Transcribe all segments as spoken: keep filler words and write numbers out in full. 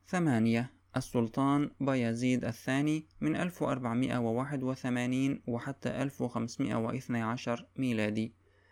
ثمانية. السلطان بايزيد الثاني من ألف وأربعمائة وواحد وثمانين وحتى ألف وخمسمائة واثني عشر ميلادي.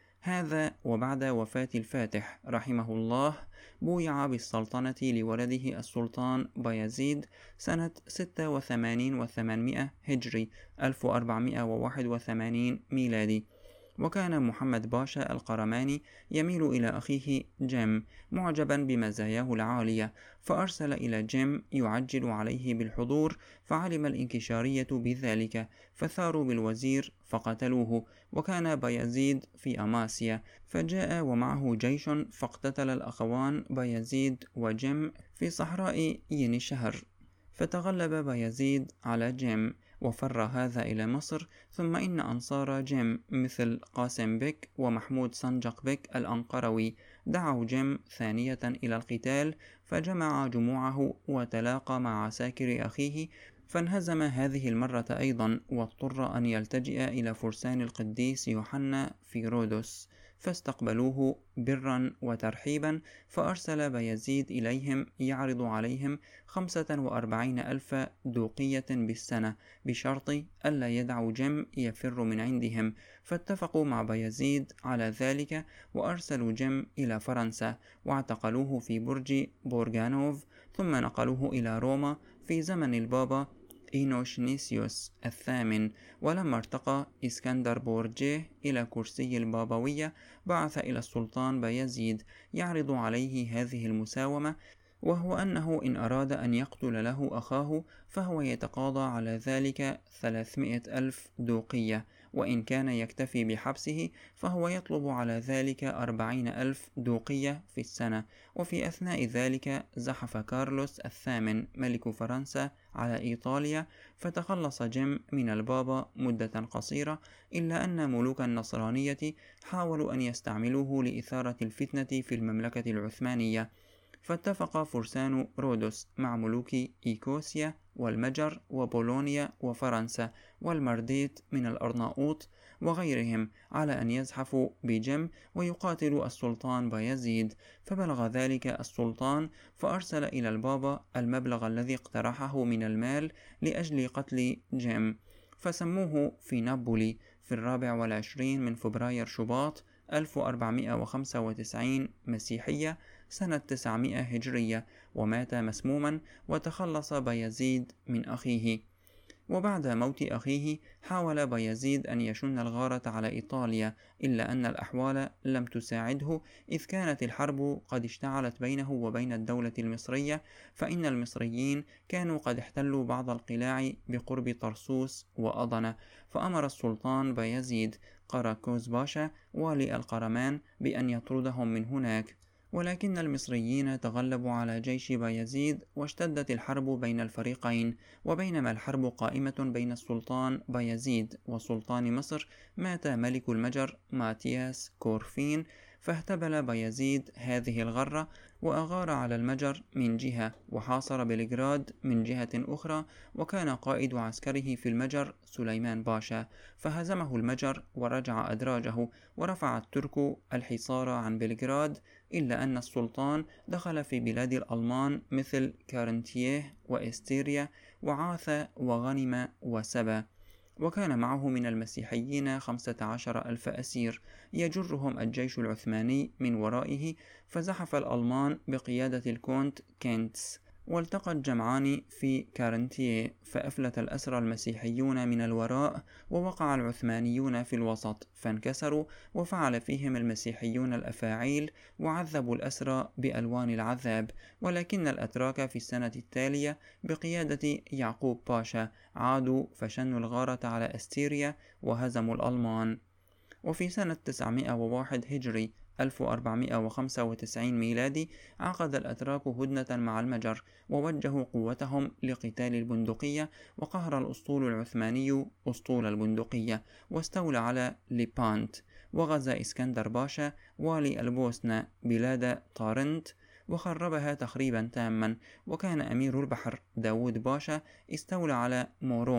هذا وبعد وفاة الفاتح رحمه الله بويع بالسلطنة لولده السلطان بايزيد سنة ستة وثمانين وثمانمائة هجري ألف وأربعمائة وواحد وثمانين ميلادي. وكان محمد باشا القرماني يميل إلى أخيه جيم معجبا بمزاياه العالية، فأرسل إلى جيم يعجل عليه بالحضور، فعلم الإنكشارية بذلك فثاروا بالوزير فقتلوه. وكان بايزيد في أماسيا، فجاء ومعه جيش فاقتتل الأخوان بايزيد وجيم في صحراء ينشهر، فتغلب بايزيد على جيم وفر هذا إلى مصر. ثم إن أنصار جيم مثل قاسم بك ومحمود سنجق بك الأنقروي دعوا جيم ثانية إلى القتال، فجمع جموعه وتلاقى مع عساكر أخيه، فانهزم هذه المرة أيضا، واضطر أن يلتجئ إلى فرسان القديس يوحنا في رودوس، فاستقبلوه برا وترحيبا، فأرسل بايزيد إليهم يعرض عليهم خمسة وأربعين ألف دوقية بالسنة بشرط ألا يدعوا جيم يفر من عندهم، فاتفقوا مع بايزيد على ذلك، وأرسلوا جيم إلى فرنسا واعتقلوه في برج بورغانوف، ثم نقلوه إلى روما في زمن البابا إينوشنيسيوس الثامن. ولما ارتقى إسكندر بورجيه إلى كرسي البابوية بعث إلى السلطان بايزيد يعرض عليه هذه المساومة، وهو أنه إن أراد أن يقتل له أخاه فهو يتقاضى على ذلك ثلاثمائة ألف دوقية، وإن كان يكتفي بحبسه فهو يطلب على ذلك أربعين ألف دوقية في السنة. وفي أثناء ذلك زحف كارلوس الثامن ملك فرنسا على إيطاليا، فتخلص جيم من البابا مدة قصيرة، إلا أن ملوك النصرانية حاولوا أن يستعملوه لإثارة الفتنة في المملكة العثمانية، فاتفق فرسان رودوس مع ملوك إيكوسيا والمجر وبولونيا وفرنسا والمرديت من الأرناؤوط وغيرهم على أن يزحفوا بجيم ويقاتلوا السلطان بايزيد. فبلغ ذلك السلطان فأرسل إلى البابا المبلغ الذي اقترحه من المال لأجل قتل جيم، فسموه في نابولي في الرابع والعشرين من فبراير شباط ألف وأربعمائة وخمسة وتسعين مسيحية سنة تسعمائة هجرية، ومات مسموما، وتخلص بايزيد من أخيه. وبعد موت أخيه حاول بايزيد أن يشن الغارة على إيطاليا، إلا أن الأحوال لم تساعده، إذ كانت الحرب قد اشتعلت بينه وبين الدولة المصرية، فإن المصريين كانوا قد احتلوا بعض القلاع بقرب طرسوس وأضنة، فأمر السلطان بايزيد قراكوز باشا والي القرمان بأن يطردهم من هناك. ولكن المصريين تغلبوا على جيش بايزيد، واشتدت الحرب بين الفريقين. وبينما الحرب قائمة بين السلطان بايزيد وسلطان مصر، مات ملك المجر ماتياس كورفين، فاهتبل بايزيد هذه الغرة وأغار على المجر من جهة، وحاصر بلغراد من جهة أخرى، وكان قائد عسكره في المجر سليمان باشا، فهزمه المجر ورجع أدراجه، ورفع الترك الحصار عن بلغراد، إلا أن السلطان دخل في بلاد الألمان مثل كارنتيه وإستيريا، وعاث وغنم وسبى. وكان معه من المسيحيين خمسة عشر ألف أسير يجرهم الجيش العثماني من ورائه، فزحف الألمان بقيادة الكونت كينتس، والتقى الجمعان في كارنتيه، فأفلت الأسرى المسيحيون من الوراء، ووقع العثمانيون في الوسط فانكسروا، وفعل فيهم المسيحيون الأفاعيل وعذبوا الأسرى بألوان العذاب. ولكن الأتراك في السنة التالية بقيادة يعقوب باشا عادوا فشنوا الغارة على أستيريا وهزموا الألمان. وفي سنة تسعمائة وواحد هجري ألف وأربعمائة وخمسة وتسعين ميلادي عقد الأتراك هدنة مع المجر، ووجهوا قوتهم لقتال البندقية، وقهر الأسطول العثماني أسطول البندقية، واستولى على ليبانت. وغزا إسكندر باشا والي البوسنة بلاد طارنت وخربها تخريبا تاما. وكان أمير البحر داود باشا استولى على مورون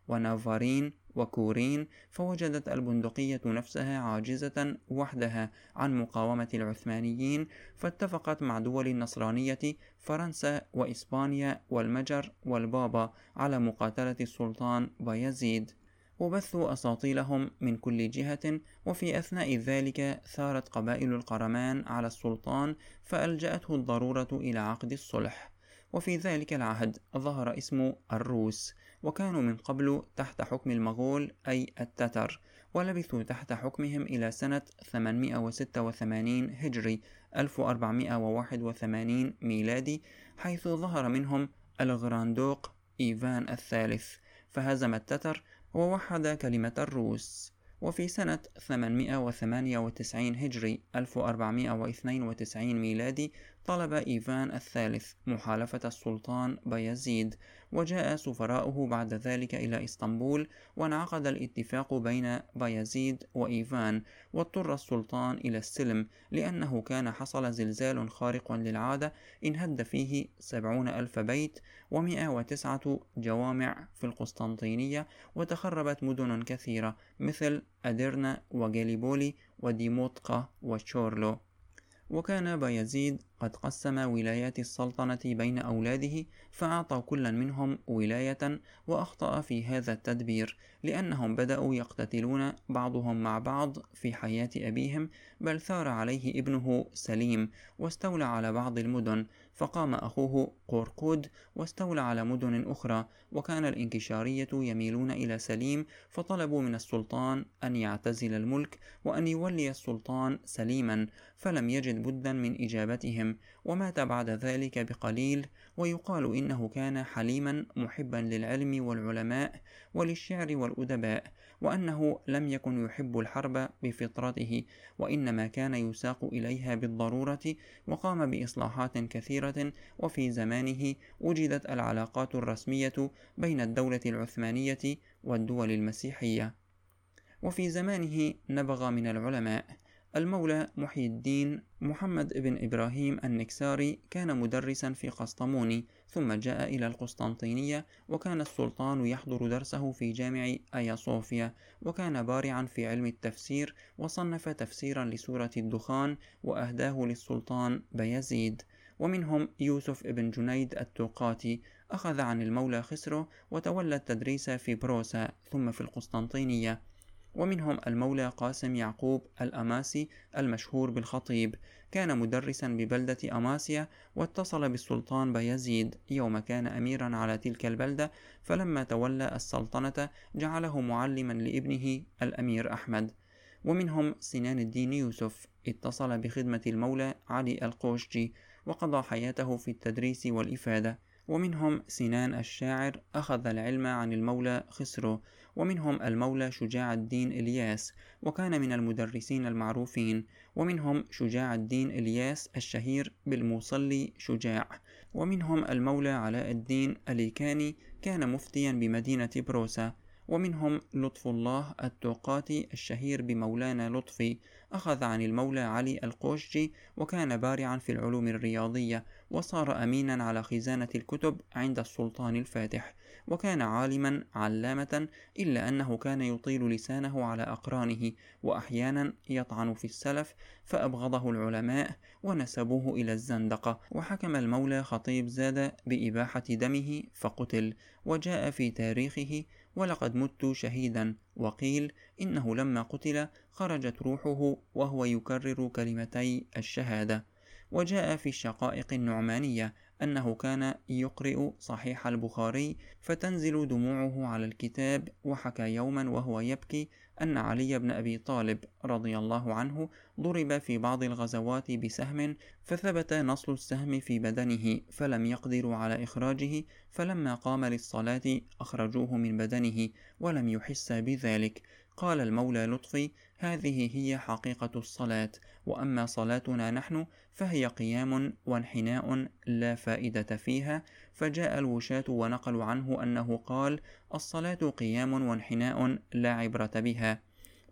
ونافارين وكورين، فوجدت البندقية نفسها عاجزة وحدها عن مقاومة العثمانيين، فاتفقت مع دول النصرانية فرنسا وإسبانيا والمجر والبابا على مقاتلة السلطان بايزيد، وبثوا أساطيلهم من كل جهة. وفي أثناء ذلك ثارت قبائل القرمان على السلطان، فألجأته الضرورة إلى عقد الصلح. وفي ذلك العهد ظهر اسم الروس، وكانوا من قبل تحت حكم المغول أي التتر، ولبثوا تحت حكمهم إلى سنة ثمانمائة وستة وثمانين هجري ألف وأربعمائة وواحد وثمانين ميلادي، حيث ظهر منهم الغراندوق إيفان الثالث، فهزم التتر ووحد كلمة الروس. وفي سنة ثمانمائة وثمانية وتسعين هجري ألف وأربعمائة واثنين وتسعين ميلادي طلب إيفان الثالث محالفة السلطان بايزيد، وجاء سفراؤه بعد ذلك إلى إسطنبول، وانعقد الاتفاق بين بايزيد وإيفان، واضطر السلطان إلى السلم لأنه كان حصل زلزال خارق للعادة انهد فيه سبعون ألف بيت ومئة وتسعة جوامع في القسطنطينية، وتخربت مدن كثيرة مثل أديرنا وجاليبولي وديموطقة وشورلو. وكان بايزيد قد قسم ولايات السلطنة بين أولاده، فأعطى كل منهم ولاية، وأخطأ في هذا التدبير لأنهم بدأوا يقتتلون بعضهم مع بعض في حياة أبيهم، بل ثار عليه ابنه سليم واستولى على بعض المدن، فقام أخوه قورقود واستولى على مدن أخرى، وكان الإنكشارية يميلون إلى سليم، فطلبوا من السلطان أن يعتزل الملك وأن يولي السلطان سليما، فلم يجد بدا من إجابتهم، ومات بعد ذلك بقليل. ويقال إنه كان حليما محبا للعلم والعلماء وللشعر والأدباء، وأنه لم يكن يحب الحرب بفطرته، وإنما كان يساق إليها بالضرورة، وقام بإصلاحات كثيرة. وفي زمانه وجدت العلاقات الرسمية بين الدولة العثمانية والدول المسيحية. وفي زمانه نبغ من العلماء المولى محي الدين محمد بن إبراهيم النكساري، كان مدرسا في قسطموني، ثم جاء إلى القسطنطينية، وكان السلطان يحضر درسه في جامع آيا صوفيا، وكان بارعا في علم التفسير، وصنف تفسيرا لسورة الدخان وأهداه للسلطان بايزيد. ومنهم يوسف بن جنيد التوقاتي، أخذ عن المولى خسرو وتولى التدريس في بروسا ثم في القسطنطينية. ومنهم المولى قاسم يعقوب الأماسي المشهور بالخطيب، كان مدرسا ببلدة أماسيا، واتصل بالسلطان بايزيد يوم كان أميرا على تلك البلدة، فلما تولى السلطنة جعله معلما لابنه الأمير أحمد. ومنهم سنان الدين يوسف، اتصل بخدمة المولى علي القوشجي، وقضى حياته في التدريس والإفادة. ومنهم سنان الشاعر، أخذ العلم عن المولى خسرو. ومنهم المولى شجاع الدين إلياس، وكان من المدرسين المعروفين. ومنهم شجاع الدين إلياس الشهير بالموصلي شجاع. ومنهم المولى علاء الدين اليكاني، كان مفتيا بمدينة بروسا. ومنهم لطف الله التوقاتي الشهير بمولانا لطفي، أخذ عن المولى علي القوشجي، وكان بارعا في العلوم الرياضية، وصار أمينا على خزانة الكتب عند السلطان الفاتح، وكان عالما علامة، إلا أنه كان يطيل لسانه على أقرانه، وأحيانا يطعن في السلف، فأبغضه العلماء ونسبوه إلى الزندقة. وحكم المولى خطيب زاد بإباحة دمه فقتل، وجاء في تاريخه: ولقد مت شهيدا، وقيل إنه لما قتل خرجت روحه وهو يكرر كلمتي الشهادة. وجاء في الشقائق النعمانية أنه كان يقرئ صحيح البخاري فتنزل دموعه على الكتاب، وحكى يوما وهو يبكي أن علي بن أبي طالب رضي الله عنه ضرب في بعض الغزوات بسهم، فثبت نصل السهم في بدنه فلم يقدروا على إخراجه، فلما قام للصلاة أخرجوه من بدنه ولم يحس بذلك. قال المولى لطفي: هذه هي حقيقة الصلاة، وأما صلاتنا نحن فهي قيام وانحناء لا فائدة فيها. فجاء الوشاة ونقلوا عنه أنه قال: الصلاة قيام وانحناء لا عبرة بها.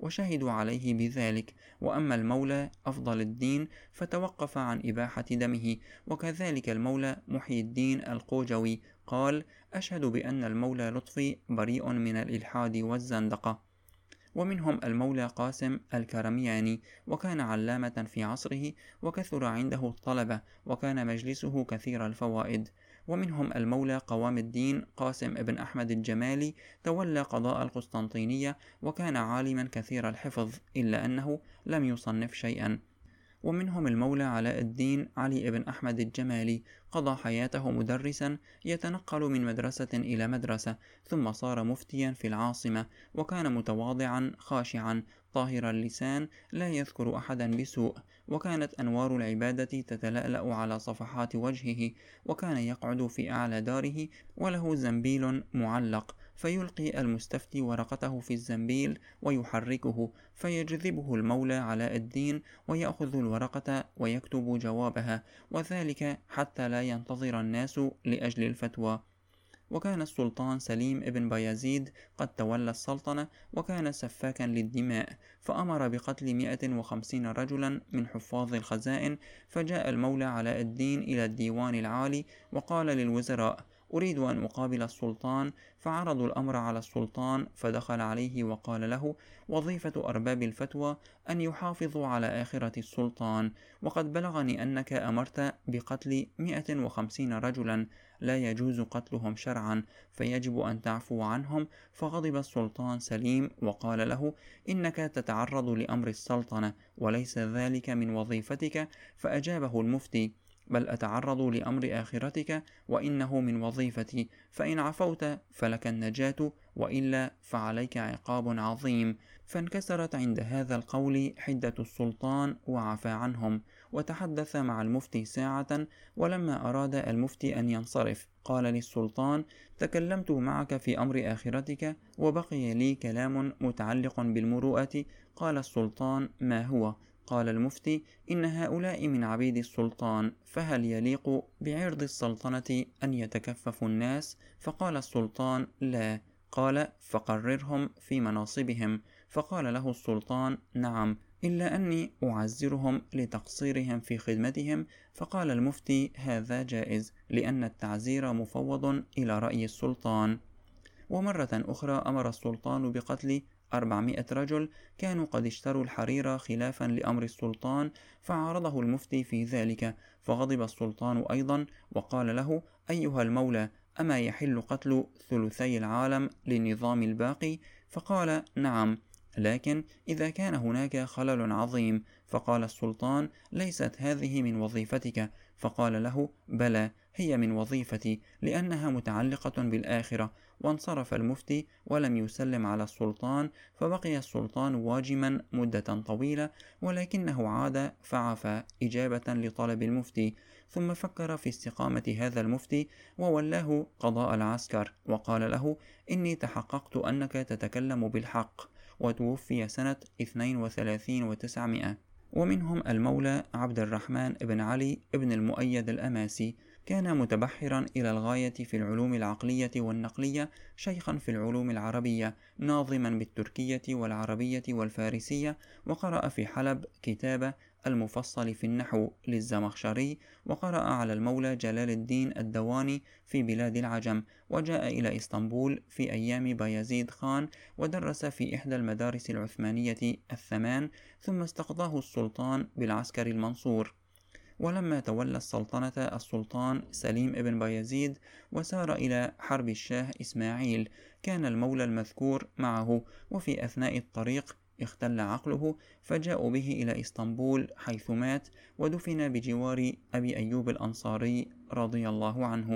وشهدوا عليه بذلك. وأما المولى أفضل الدين فتوقف عن إباحة دمه. وكذلك المولى محي الدين القوجوي قال: أشهد بأن المولى لطفي بريء من الإلحاد والزندقة. ومنهم المولى قاسم الكرمياني، وكان علامة في عصره، وكثر عنده الطلبة، وكان مجلسه كثير الفوائد. ومنهم المولى قوام الدين قاسم بن أحمد الجمالي، تولى قضاء القسطنطينية، وكان عالما كثير الحفظ، إلا أنه لم يصنف شيئا. ومنهم المولى علاء الدين علي بن أحمد الجمالي، قضى حياته مدرسا يتنقل من مدرسة إلى مدرسة، ثم صار مفتيا في العاصمة، وكان متواضعا خاشعا طاهر اللسان لا يذكر أحدا بسوء، وكانت أنوار العبادة تتلألأ على صفحات وجهه، وكان يقعد في أعلى داره وله زنبيل معلق، فيلقي المستفتي ورقته في الزنبيل ويحركه، فيجذبه المولى علاء الدين ويأخذ الورقة ويكتب جوابها، وذلك حتى لا ينتظر الناس لأجل الفتوى. وكان السلطان سليم بن بايزيد قد تولى السلطنة، وكان سفاكا للدماء، فأمر بقتل مئة وخمسين رجلا من حفاظ الخزائن. فجاء المولى علاء الدين إلى الديوان العالي وقال للوزراء: أريد أن أقابل السلطان. فعرضوا الأمر على السلطان، فدخل عليه وقال له: وظيفة أرباب الفتوى أن يحافظوا على آخرة السلطان، وقد بلغني أنك أمرت بقتل مئة وخمسين رجلا لا يجوز قتلهم شرعا، فيجب أن تعفو عنهم. فغضب السلطان سليم وقال له: إنك تتعرض لأمر السلطنة وليس ذلك من وظيفتك. فأجابه المفتي: بل أتعرض لأمر آخرتك، وإنه من وظيفتي، فإن عفوت فلك النجاة، وإلا فعليك عقاب عظيم. فانكسرت عند هذا القول حدة السلطان وعفى عنهم، وتحدث مع المفتي ساعة. ولما أراد المفتي أن ينصرف قال للسلطان: تكلمت معك في أمر آخرتك، وبقي لي كلام متعلق بالمروءة. قال السلطان: ما هو؟ قال المفتي: إن هؤلاء من عبيد السلطان، فهل يليق بعرض السلطنة أن يتكففوا الناس؟ فقال السلطان: لا. قال: فقررهم في مناصبهم. فقال له السلطان: نعم، إلا أني أعزرهم لتقصيرهم في خدمتهم. فقال المفتي: هذا جائز، لأن التعزير مفوض إلى رأي السلطان. ومرة أخرى أمر السلطان بقتل أربعمائة رجل كانوا قد اشتروا الحرير خلافا لأمر السلطان، فعارضه المفتي في ذلك، فغضب السلطان أيضا وقال له: أيها المولى، أما يحل قتل ثلثي العالم للنظام الباقي؟ فقال: نعم، لكن إذا كان هناك خلل عظيم. فقال السلطان: ليست هذه من وظيفتك. فقال له: بلى، هي من وظيفتي، لأنها متعلقة بالآخرة. وانصرف المفتي ولم يسلم على السلطان، فبقي السلطان واجما مدة طويلة، ولكنه عاد فعفى إجابة لطلب المفتي. ثم فكر في استقامة هذا المفتي وولاه قضاء العسكر، وقال له: إني تحققت أنك تتكلم بالحق. وتوفي سنة اثنين وثلاثين وتسعمائة. ومنهم المولى عبد الرحمن بن علي بن المؤيد الأماسي، كان متبحرا إلى الغاية في العلوم العقلية والنقلية، شيخا في العلوم العربية، ناظما بالتركية والعربية والفارسية، وقرأ في حلب كتاب المفصل في النحو للزمخشري، وقرأ على المولى جلال الدين الدواني في بلاد العجم، وجاء إلى إسطنبول في أيام بايزيد خان، ودرس في إحدى المدارس العثمانية الثمان، ثم استقضاه السلطان بالعسكر المنصور. ولما تولى السلطنة السلطان سليم بن بايزيد وسار إلى حرب الشاه إسماعيل، كان المولى المذكور معه، وفي أثناء الطريق اختل عقله، فجاءوا به إلى إسطنبول حيث مات، ودفن بجوار أبي أيوب الأنصاري رضي الله عنه.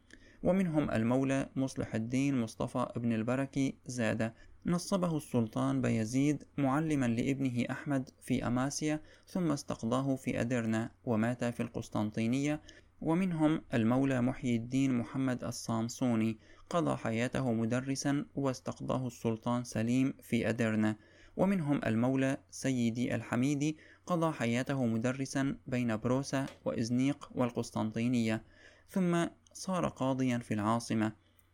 ومنهم المولى مصلح الدين مصطفى بن البركي زاد، نصبه السلطان بايزيد معلما لابنه أحمد في أماسيا، ثم استقضاه في أدرنا ومات في القسطنطينية. ومنهم المولى محي الدين محمد الصامصوني، قضى حياته مدرسا واستقضاه السلطان سليم في أدرنا. ومنهم المولى سيدي الحميدي، قضى حياته مدرسا بين بروسا وإزنيق والقسطنطينية، ثم صار قاضيا في العاصمة.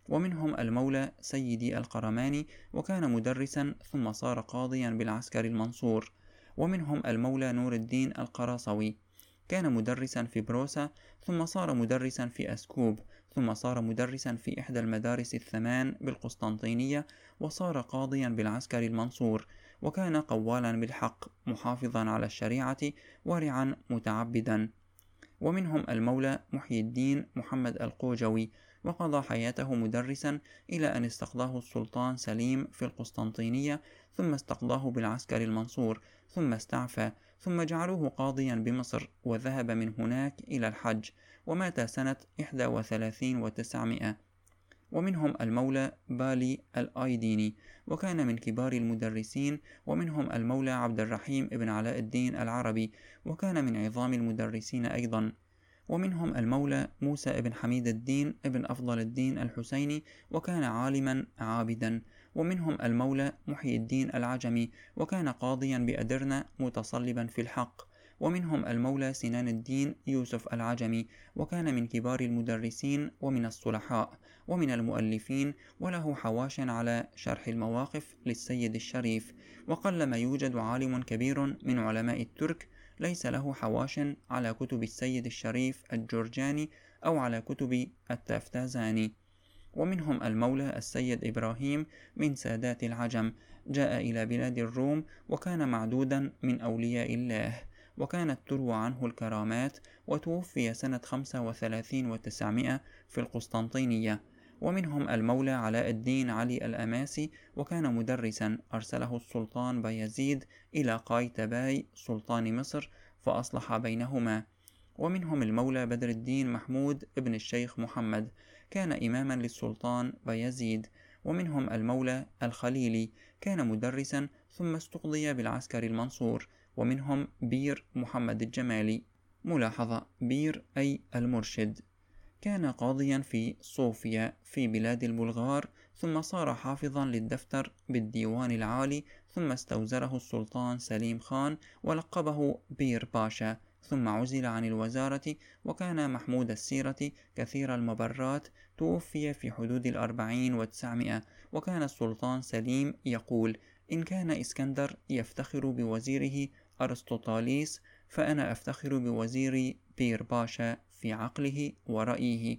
ومنهم المولى سيدي القرماني، وكان مدرسا ثم صار قاضيا بالعسكر المنصور. ومنهم المولى نور الدين القراصوي، كان مدرسا في بروسا، ثم صار مدرسا في أسكوب، ثم صار مدرسا في إحدى المدارس الثمان بالقسطنطينية، وصار قاضيا بالعسكر المنصور. وكان قوالا بالحق، محافظا على الشريعة، ورعا متعبدا. ومنهم المولى محي الدين محمد القوجوي، وقضى حياته مدرسا إلى أن استقضاه السلطان سليم في القسطنطينية، ثم استقضاه بالعسكر المنصور، ثم استعفى، ثم جعلوه قاضيا بمصر، وذهب من هناك إلى الحج، ومات سنة إحدى وثلاثين وتسعمائة. ومنهم المولى بالي الآيديني، وكان من كبار المدرسين. ومنهم المولى عبد الرحيم ابن علاء الدين العربي، وكان من عظام المدرسين أيضا. ومنهم المولى موسى ابن حميد الدين ابن أفضل الدين الحسيني، وكان عالما عابدا. ومنهم المولى محي الدين العجمي، وكان قاضيا بأدرنة متصلبا في الحق. ومنهم المولى سنان الدين يوسف العجمي، وكان من كبار المدرسين ومن الصلحاء ومن المؤلفين، وله حواش على شرح المواقف للسيد الشريف. وقلما يوجد عالم كبير من علماء الترك ليس له حواش على كتب السيد الشريف الجرجاني أو على كتب التافتازاني. ومنهم المولى السيد إبراهيم من سادات العجم، جاء إلى بلاد الروم، وكان معدودا من أولياء الله، وكانت تروى عنه الكرامات، وتوفي سنة خمسة وثلاثين وتسعمائة في القسطنطينية. ومنهم المولى علاء الدين علي الأماسي، وكان مدرسا، أرسله السلطان بايزيد إلى قايتباي سلطان مصر فأصلح بينهما. ومنهم المولى بدر الدين محمود ابن الشيخ محمد، كان إماما للسلطان بايزيد. ومنهم المولى الخليلي، كان مدرسا ثم استقضي بالعسكر المنصور. ومنهم بير محمد الجمالي. ملاحظة: بير أي المرشد. كان قاضيا في صوفيا في بلاد البلغار، ثم صار حافظا للدفتر بالديوان العالي، ثم استوزره السلطان سليم خان ولقبه بير باشا، ثم عزل عن الوزارة. وكان محمود السيرة كثير المبرات، توفي في حدود الأربعين وتسعمائة. وكان السلطان سليم يقول: إن كان إسكندر يفتخر بوزيره أرسطوطاليس، فأنا أفتخر بوزيري بير باشا في عقله ورأيه.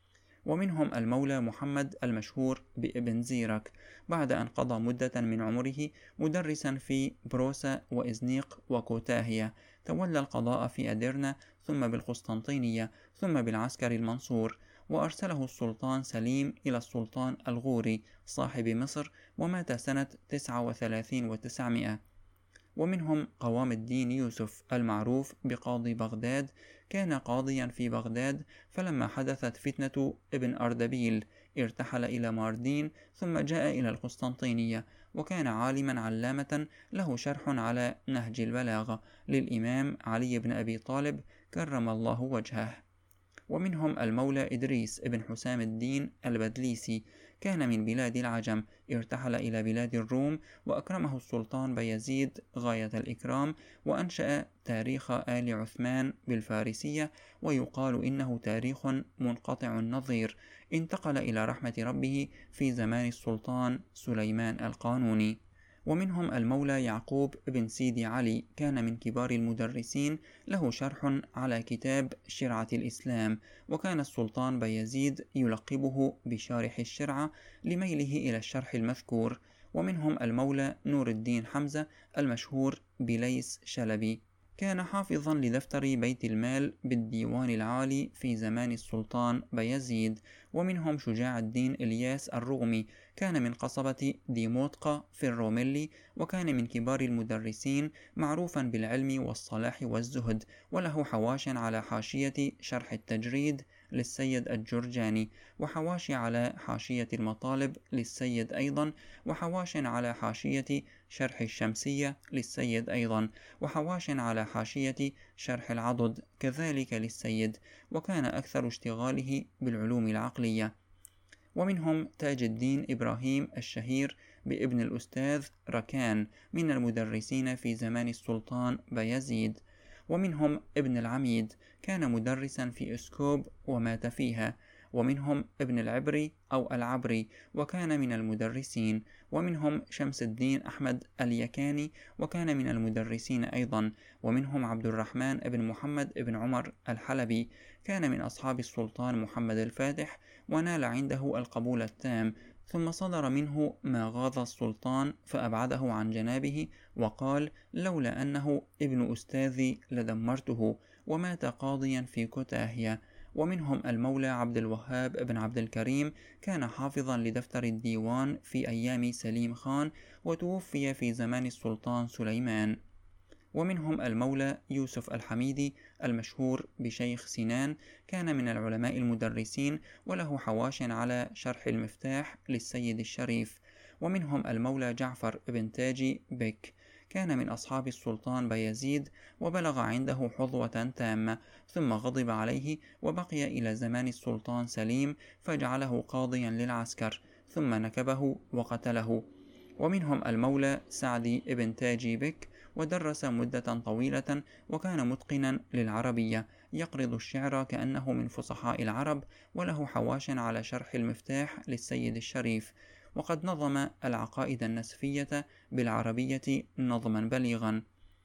ومنهم المولى محمد المشهور بابن زيرك، بعد أن قضى مدة من عمره مدرسا في بروسا وإزنيق وكوتاهية، تولى القضاء في أديرنا، ثم بالقسطنطينية، ثم بالعسكر المنصور. وأرسله السلطان سليم إلى السلطان الغوري صاحب مصر، ومات سنة تسعة وثلاثين وتسعمائة. ومنهم قوام الدين يوسف المعروف بقاضي بغداد، كان قاضيا في بغداد، فلما حدثت فتنة ابن أردبيل ارتحل إلى ماردين، ثم جاء إلى القسطنطينية، وكان عالما علامة له شرح على نهج البلاغة للإمام علي بن أبي طالب كرم الله وجهه. ومنهم المولى إدريس ابن حسام الدين البدليسي، كان من بلاد العجم، ارتحل إلى بلاد الروم، وأكرمه السلطان بايزيد غاية الإكرام، وأنشأ تاريخ آل عثمان بالفارسية، ويقال إنه تاريخ منقطع النظير، انتقل إلى رحمة ربه في زمان السلطان سليمان القانوني. ومنهم المولى يعقوب بن سيدي علي، كان من كبار المدرسين، له شرح على كتاب شرعة الإسلام، وكان السلطان بايزيد يلقبه بشارح الشرعة لميله إلى الشرح المذكور. ومنهم المولى نور الدين حمزة المشهور بليس شلبي، كان حافظا لدفتر بيت المال بالديوان العالي في زمان السلطان بايزيد. ومنهم شجاع الدين إلياس الرومي، كان من قصبة ديموطقة في الروميلي، وكان من كبار المدرسين، معروفا بالعلم والصلاح والزهد، وله حواش على حاشية شرح التجريد للسيد الجرجاني، وحواشي على حاشية المطالب للسيد أيضا، وحواش على حاشية شرح الشمسية للسيد أيضا، وحواش على حاشية شرح العضد كذلك للسيد، وكان أكثر اشتغاله بالعلوم العقلية. ومنهم تاج الدين إبراهيم الشهير بابن الأستاذ ركان، من المدرسين في زمان السلطان بايزيد. ومنهم ابن العميد، كان مدرسا في أسكوب ومات فيها. ومنهم ابن العبري أو العبري وكان من المدرسين، ومنهم شمس الدين أحمد اليكاني وكان من المدرسين أيضا، ومنهم عبد الرحمن بن محمد بن عمر الحلبي كان من أصحاب السلطان محمد الفاتح ونال عنده القبول التام، ثم صدر منه ما غاض السلطان فأبعده عن جنابه وقال: لولا أنه ابن أستاذي لدمرته، ومات قاضيا في كوتاهية. ومنهم المولى عبد الوهاب بن عبد الكريم كان حافظا لدفتر الديوان في أيام سليم خان وتوفي في زمان السلطان سليمان. ومنهم المولى يوسف الحميدي المشهور بشيخ سنان كان من العلماء المدرسين وله حواش على شرح المفتاح للسيد الشريف. ومنهم المولى جعفر بن تاجي بك كان من أصحاب السلطان بايزيد وبلغ عنده حظوة تامة، ثم غضب عليه وبقي إلى زمان السلطان سليم فجعله قاضيا للعسكر ثم نكبه وقتله. ومنهم المولى سعدي بن تاجي بك ودرس مدة طويلة وكان متقنا للعربية يقرض الشعر كأنه من فصحاء العرب، وله حواش على شرح المفتاح للسيد الشريف، وقد نظم العقائد النسفية بالعربية نظما بليغا.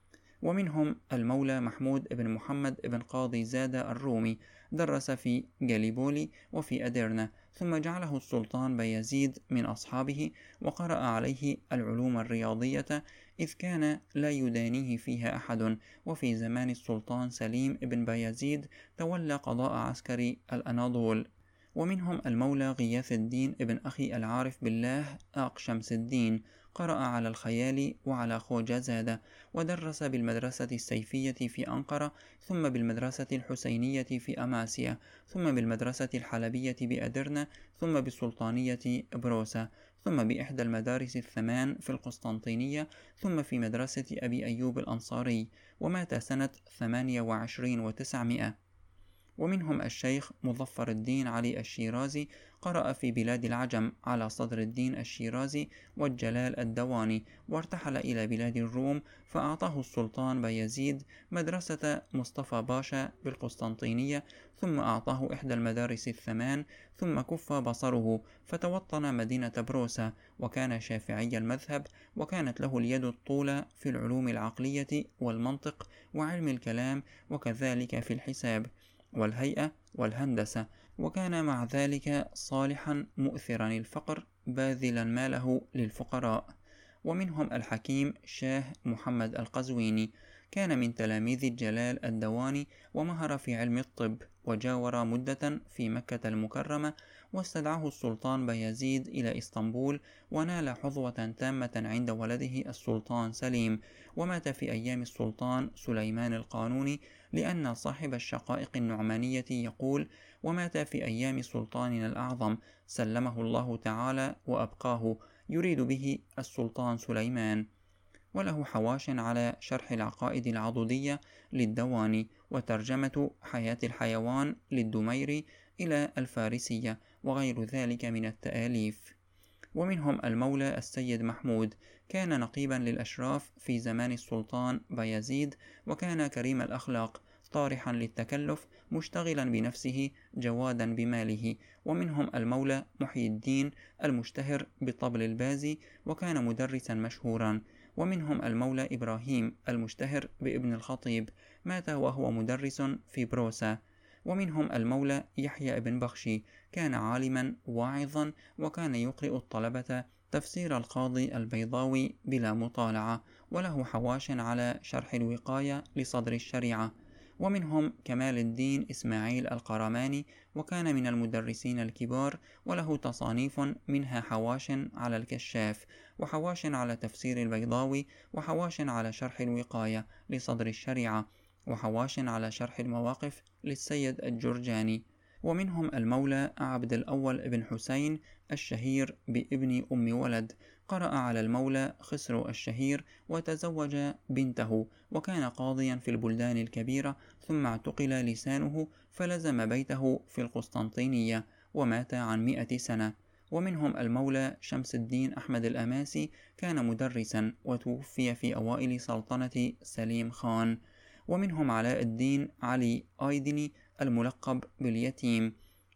ومنهم المولى محمود بن محمد بن قاضي زادة الرومي درس في جاليبولي وفي أديرنا، ثم جعله السلطان بايزيد من أصحابه وقرأ عليه العلوم الرياضية إذ كان لا يدانيه فيها أحد. وفي زمان السلطان سليم بن بايزيد تولى قضاء عسكر الأناضول. ومنهم المولى غياث الدين ابن أخي العارف بالله آق شمس الدين قرأ على الخيال وعلى خوجة زادة، ودرس بالمدرسة السيفية في أنقرة، ثم بالمدرسة الحسينية في أماسيا، ثم بالمدرسة الحلبية بأدرنة، ثم بالسلطانية بروسا، ثم بإحدى المدارس الثمان في القسطنطينية، ثم في مدرسة أبي أيوب الأنصاري، ومات سنة ثمانية وعشرين وتسعمائة. ومنهم الشيخ مظفر الدين علي الشيرازي قرأ في بلاد العجم على صدر الدين الشيرازي والجلال الدواني، وارتحل إلى بلاد الروم فأعطاه السلطان بايزيد مدرسة مصطفى باشا بالقسطنطينية، ثم أعطاه إحدى المدارس الثمان، ثم كف بصره فتوطن مدينة بروسا، وكان شافعي المذهب، وكانت له اليد الطولى في العلوم العقلية والمنطق وعلم الكلام، وكذلك في الحساب والهيئة والهندسة، وكان مع ذلك صالحا مؤثرا الفقر باذلا ماله للفقراء. ومنهم الحكيم شاه محمد القزويني كان من تلاميذ الجلال الدواني ومهر في علم الطب، وجاور مدة في مكة المكرمة، واستدعاه السلطان بايزيد إلى إسطنبول ونال حظوة تامة عند ولده السلطان سليم، ومات في أيام السلطان سليمان القانوني، لأن صاحب الشقائق النعمانية يقول: ومات في أيام سلطاننا الأعظم سلمه الله تعالى وأبقاه، يريد به السلطان سليمان. وله حواش على شرح العقائد العضدية للدواني، وترجمة حياة الحيوان للدميري إلى الفارسية، وغير ذلك من التآليف. ومنهم المولى السيد محمود كان نقيبا للأشراف في زمان السلطان بايزيد، وكان كريم الأخلاق طارحا للتكلف مشتغلا بنفسه جوادا بماله. ومنهم المولى محي الدين المشتهر بطبل البازي وكان مدرسا مشهورا. ومنهم المولى إبراهيم المشتهر بابن الخطيب مات وهو مدرس في بروسا. ومنهم المولى يحيى بن بخشي كان عالما واعظا، وكان يقرئ الطلبة تفسير القاضي البيضاوي بلا مطالعة، وله حواش على شرح الوقاية لصدر الشريعة. ومنهم كمال الدين إسماعيل القرماني وكان من المدرسين الكبار، وله تصانيف منها حواش على الكشاف، وحواش على تفسير البيضاوي، وحواش على شرح الوقاية لصدر الشريعة، وحواش على شرح المواقف للسيد الجرجاني. ومنهم المولى عبد الأول بن حسين الشهير بابن أم ولد قرأ على المولى خسرو الشهير وتزوج بنته، وكان قاضيا في البلدان الكبيرة، ثم اعتقل لسانه فلزم بيته في القسطنطينية ومات عن مئة سنة. ومنهم المولى شمس الدين أحمد الأماسي كان مدرسا وتوفي في أوائل سلطنة سليم خان. ومنهم علاء الدين علي آيدني الملقب باليتيم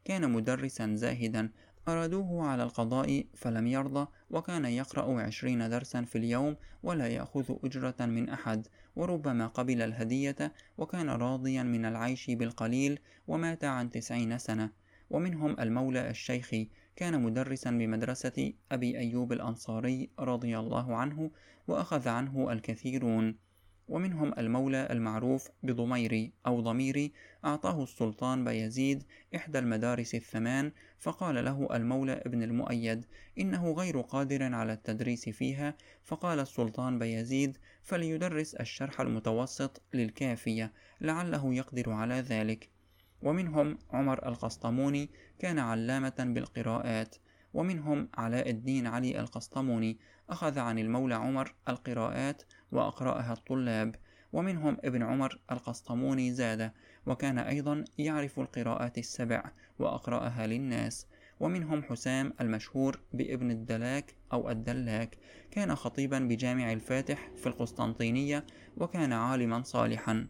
كان مدرسا زاهدا، أرادوه على القضاء فلم يرضى، وكان يقرأ عشرين درسا في اليوم ولا يأخذ أجرة من أحد، وربما قبل الهدية، وكان راضيا من العيش بالقليل، ومات عن تسعين سنة. ومنهم المولى الشيخي، كان مدرسا بمدرسة أبي أيوب الأنصاري رضي الله عنه، وأخذ عنه الكثيرون. ومنهم المولى المعروف بضميري أو ضميري، أعطاه السلطان بايزيد إحدى المدارس الثمان، فقال له المولى ابن المؤيد إنه غير قادر على التدريس فيها، فقال السلطان بايزيد فليدرس الشرح المتوسط للكافية لعله يقدر على ذلك. ومنهم عمر القسطموني، كان علامة بالقراءات. ومنهم علاء الدين علي القسطموني، أخذ عن المولى عمر القراءات وأقرأها الطلاب. ومنهم ابن عمر القسطموني زاد، وكان أيضا يعرف القراءات السبع وأقرأها للناس. ومنهم حسام المشهور بابن الدلاك أو الدلاك، كان خطيبا بجامع الفاتح في القسطنطينية، وكان عالما صالحا.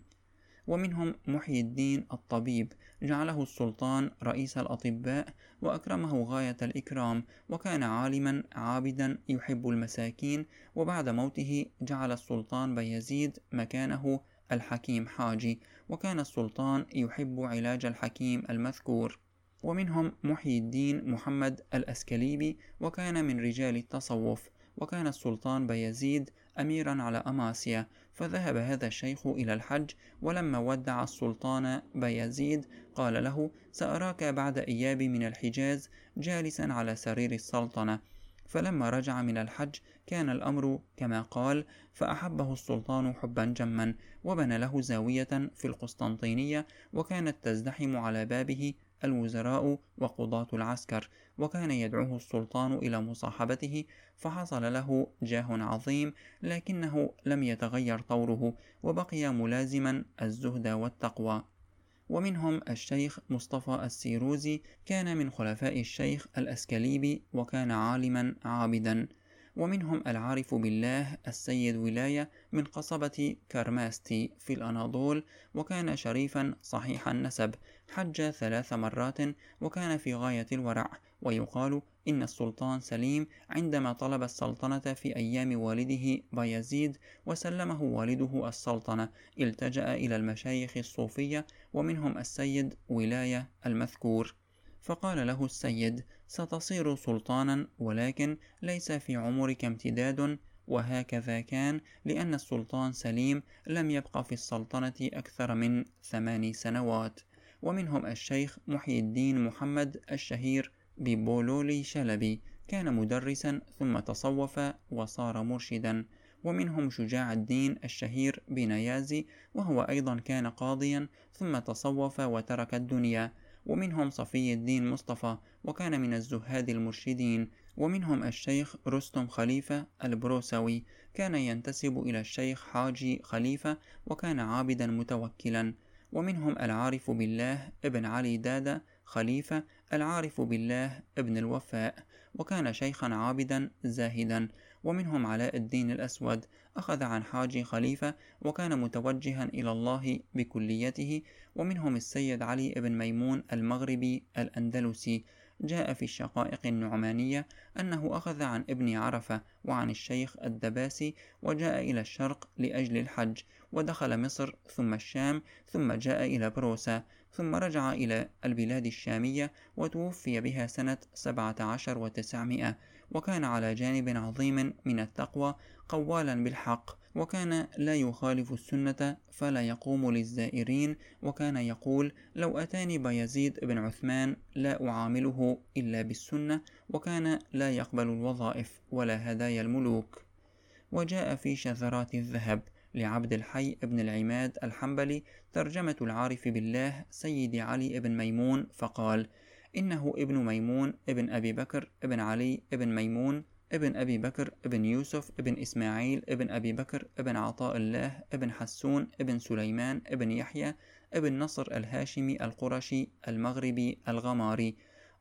ومنهم محي الدين الطبيب، جعله السلطان رئيس الأطباء وأكرمه غاية الإكرام، وكان عالما عابدا يحب المساكين. وبعد موته جعل السلطان بايزيد مكانه الحكيم حاجي، وكان السلطان يحب علاج الحكيم المذكور. ومنهم محي الدين محمد الأسكليبي، وكان من رجال التصوف، وكان السلطان بايزيد أميرا على أماسيا، فذهب هذا الشيخ إلى الحج، ولما ودع السلطان بايزيد قال له سأراك بعد أيام من الحجاز جالسا على سرير السلطنة. فلما رجع من الحج كان الأمر كما قال، فأحبه السلطان حبا جما، وبنى له زاوية في القسطنطينية، وكانت تزدحم على بابه الوزراء وقضاة العسكر، وكان يدعوه السلطان إلى مصاحبته، فحصل له جاه عظيم، لكنه لم يتغير طوره، وبقي ملازما الزهد والتقوى. ومنهم الشيخ مصطفى السيروزي، كان من خلفاء الشيخ الأسكليبي، وكان عالما عابدا. ومنهم العارف بالله السيد ولاية من قصبة كرماستي في الأناضول، وكان شريفا صحيح النسب، حج ثلاث مرات، وكان في غاية الورع. ويقال إن السلطان سليم عندما طلب السلطنة في أيام والده بايزيد وسلمه والده السلطنة، التجأ إلى المشايخ الصوفية، ومنهم السيد ولاية المذكور، فقال له السيد ستصير سلطانا، ولكن ليس في عمرك امتداد. وهكذا كان، لأن السلطان سليم لم يبق في السلطنة أكثر من ثماني سنوات. ومنهم الشيخ محي الدين محمد الشهير ببولولي شلبي، كان مدرسا ثم تصوف وصار مرشدا. ومنهم شجاع الدين الشهير بنيازي، وهو أيضا كان قاضيا ثم تصوف وترك الدنيا. ومنهم صفي الدين مصطفى، وكان من الزهاد المرشدين. ومنهم الشيخ رستم خليفة البروسوي، كان ينتسب إلى الشيخ حاجي خليفة، وكان عابدا متوكلا. ومنهم العارف بالله ابن علي دادا خليفة، العارف بالله ابن الوفاء، وكان شيخا عابدا زاهدا. ومنهم علاء الدين الأسود، أخذ عن حاجي خليفة، وكان متوجها إلى الله بكليته. ومنهم السيد علي بن ميمون المغربي الأندلسي، جاء في الشقائق النعمانية أنه أخذ عن ابن عرفة وعن الشيخ الدباسي، وجاء إلى الشرق لأجل الحج، ودخل مصر ثم الشام، ثم جاء إلى بروسا، ثم رجع إلى البلاد الشامية، وتوفي بها سنة سبعة عشر وتسعمائة. وكان على جانب عظيم من التقوى، قوالا بالحق، وكان لا يخالف السنة فلا يقوم للزائرين، وكان يقول لو أتاني بايزيد بن عثمان لا أعامله إلا بالسنة، وكان لا يقبل الوظائف ولا هدايا الملوك. وجاء في شذرات الذهب لعبد الحي بن العماد الحنبلي ترجمة العارف بالله سيد علي بن ميمون، فقال إنه ابن ميمون ابن أبي بكر ابن علي ابن ميمون ابن أبي بكر ابن يوسف ابن إسماعيل ابن أبي بكر ابن عطاء الله ابن حسون ابن سليمان ابن يحيى ابن نصر الهاشمي القرشي المغربي الغماري،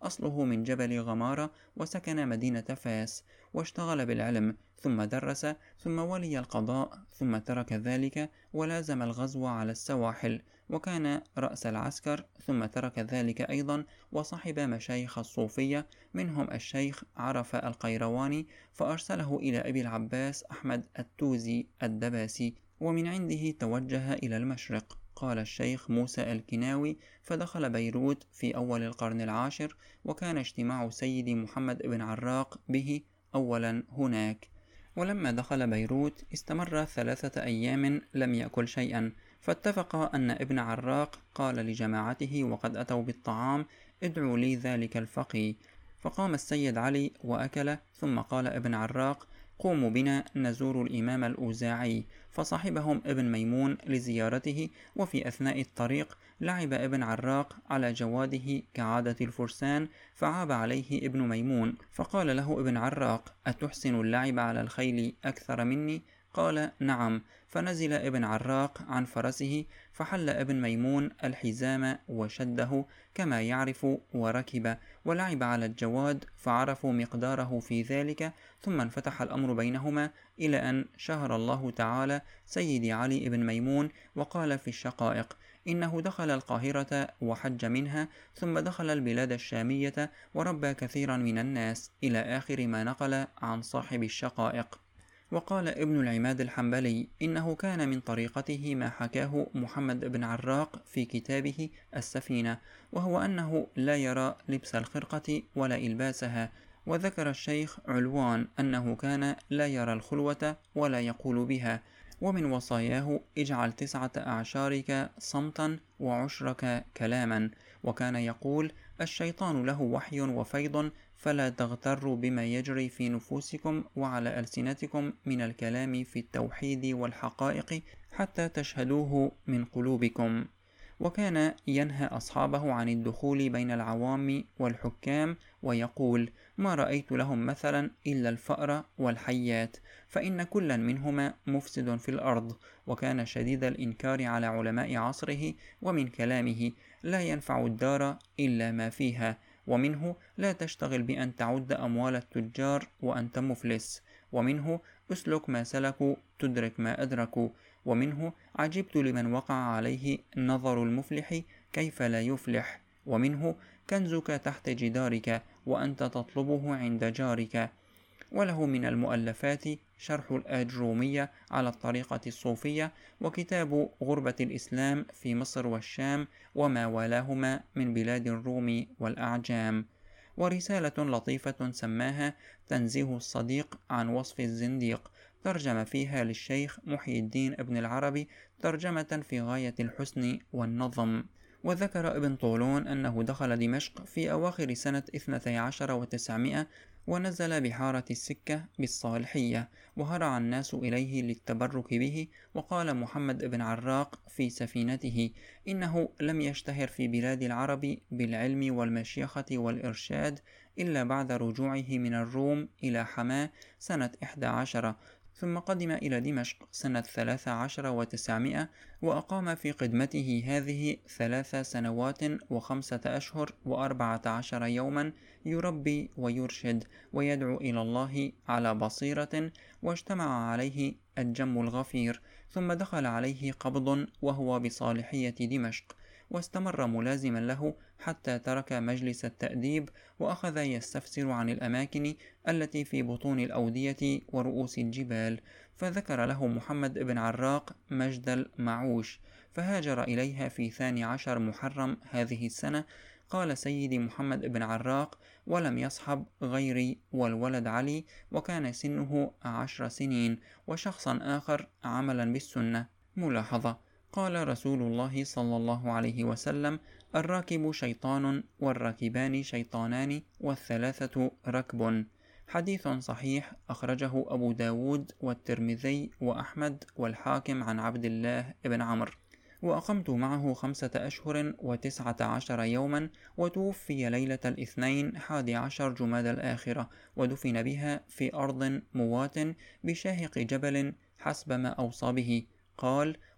أصله من جبل غمارة، وسكن مدينة فاس، واشتغل بالعلم، ثم درس، ثم ولي القضاء، ثم ترك ذلك ولازم الغزو على السواحل، وكان رأس العسكر، ثم ترك ذلك أيضا وصحب مشايخ الصوفية، منهم الشيخ عرف القيرواني، فأرسله إلى أبي العباس أحمد التوزي الدباسي، ومن عنده توجه إلى المشرق. قال الشيخ موسى الكناوي: فدخل بيروت في أول القرن العاشر، وكان اجتماع سيدي محمد بن عراق به أولا هناك. ولما دخل بيروت استمر ثلاثة أيام لم يأكل شيئا، فاتفق أن ابن عراق قال لجماعته وقد أتوا بالطعام: ادعوا لي ذلك الفقي. فقام السيد علي وأكل، ثم قال ابن عراق: قوموا بنا نزور الإمام الأوزاعي. فصاحبهم ابن ميمون لزيارته، وفي أثناء الطريق لعب ابن عراق على جواده كعادة الفرسان، فعاب عليه ابن ميمون، فقال له ابن عراق: أتحسن اللعب على الخيل أكثر مني؟ قال: نعم. فنزل ابن عراق عن فرسه، فحل ابن ميمون الحزام وشده كما يعرف، وركب ولعب على الجواد، فعرفوا مقداره في ذلك، ثم انفتح الأمر بينهما، إلى أن شهر الله تعالى سيدي علي بن ميمون، وقال في الشقائق: إنه دخل القاهرة وحج منها، ثم دخل البلاد الشامية وربى كثيرا من الناس، إلى آخر ما نقل عن صاحب الشقائق. وقال ابن العماد الحنبلي: إنه كان من طريقته ما حكاه محمد بن عراق في كتابه السفينة، وهو أنه لا يرى لبس الخرقة ولا إلباسها. وذكر الشيخ علوان أنه كان لا يرى الخلوة ولا يقول بها. ومن وصاياه: اجعل تسعة أعشارك صمتا وعشرك كلاما. وكان يقول: الشيطان له وحي وفيض، فلا تغتروا بما يجري في نفوسكم وعلى ألسنتكم من الكلام في التوحيد والحقائق، حتى تشهدوه من قلوبكم. وكان ينهى أصحابه عن الدخول بين العوام والحكام، ويقول: ما رأيت لهم مثلا إلا الفأر والحيات، فإن كلا منهما مفسد في الأرض. وكان شديد الإنكار على علماء عصره، ومن كلامه: لا ينفع الدار إلا ما فيها. ومنه: لا تشتغل بأن تعد أموال التجار وأنت مفلس. ومنه: اسلك ما سلكوا تدرك ما أدركوا. ومنه: عجبت لمن وقع عليه نظر المفلح كيف لا يفلح. ومنه: كنزك تحت جدارك وأنت تطلبه عند جارك. وله من المؤلفات شرح الآجرومية على الطريقة الصوفية، وكتاب غربة الإسلام في مصر والشام وما والاهما من بلاد الروم والأعجام، ورسالة لطيفة سماها تنزيه الصديق عن وصف الزنديق، ترجم فيها للشيخ محي الدين ابن العربي ترجمة في غاية الحسن والنظم. وذكر ابن طولون أنه دخل دمشق في أواخر سنة اثنتي عشر وتسعمائة، ونزل بحارة السكة بالصالحية، وهرع الناس إليه للتبرك به. وقال محمد بن عراق في سفينته: إنه لم يشتهر في بلاد العرب بالعلم والمشيخة والإرشاد إلا بعد رجوعه من الروم إلى حماة سنة إحدى عشر، ثم قدم إلى دمشق سنة ثلاث عشر وتسعمائة، وأقام في خدمته هذه ثلاث سنوات وخمسة أشهر وأربعة عشر يوما، يربي ويرشد ويدعو إلى الله على بصيرة، واجتمع عليه الجم الغفير، ثم دخل عليه قبض وهو بصالحية دمشق، واستمر ملازما له حتى ترك مجلس التأديب، وأخذ يستفسر عن الأماكن التي في بطون الأودية ورؤوس الجبال، فذكر له محمد بن عراق مجد المعوش، فهاجر إليها في ثاني عشر محرم هذه السنة. قال سيدي محمد بن عراق: ولم يصحب غيري والولد علي، وكان سنه عشر سنين، وشخصا آخر عملا بالسنة. ملاحظة: قال رسول الله صلى الله عليه وسلم: الراكب شيطان والراكبان شيطانان والثلاثة ركب. حديث صحيح أخرجه أبو داود والترمذي وأحمد والحاكم عن عبد الله بن عمرو. وأقمت معه خمسة أشهر وتسعة عشر يوما، وتوفي ليلة الاثنين حادي عشر جماد الآخرة، ودفن بها في أرض موات بشاهق جبل حسب ما أوصى به. قال: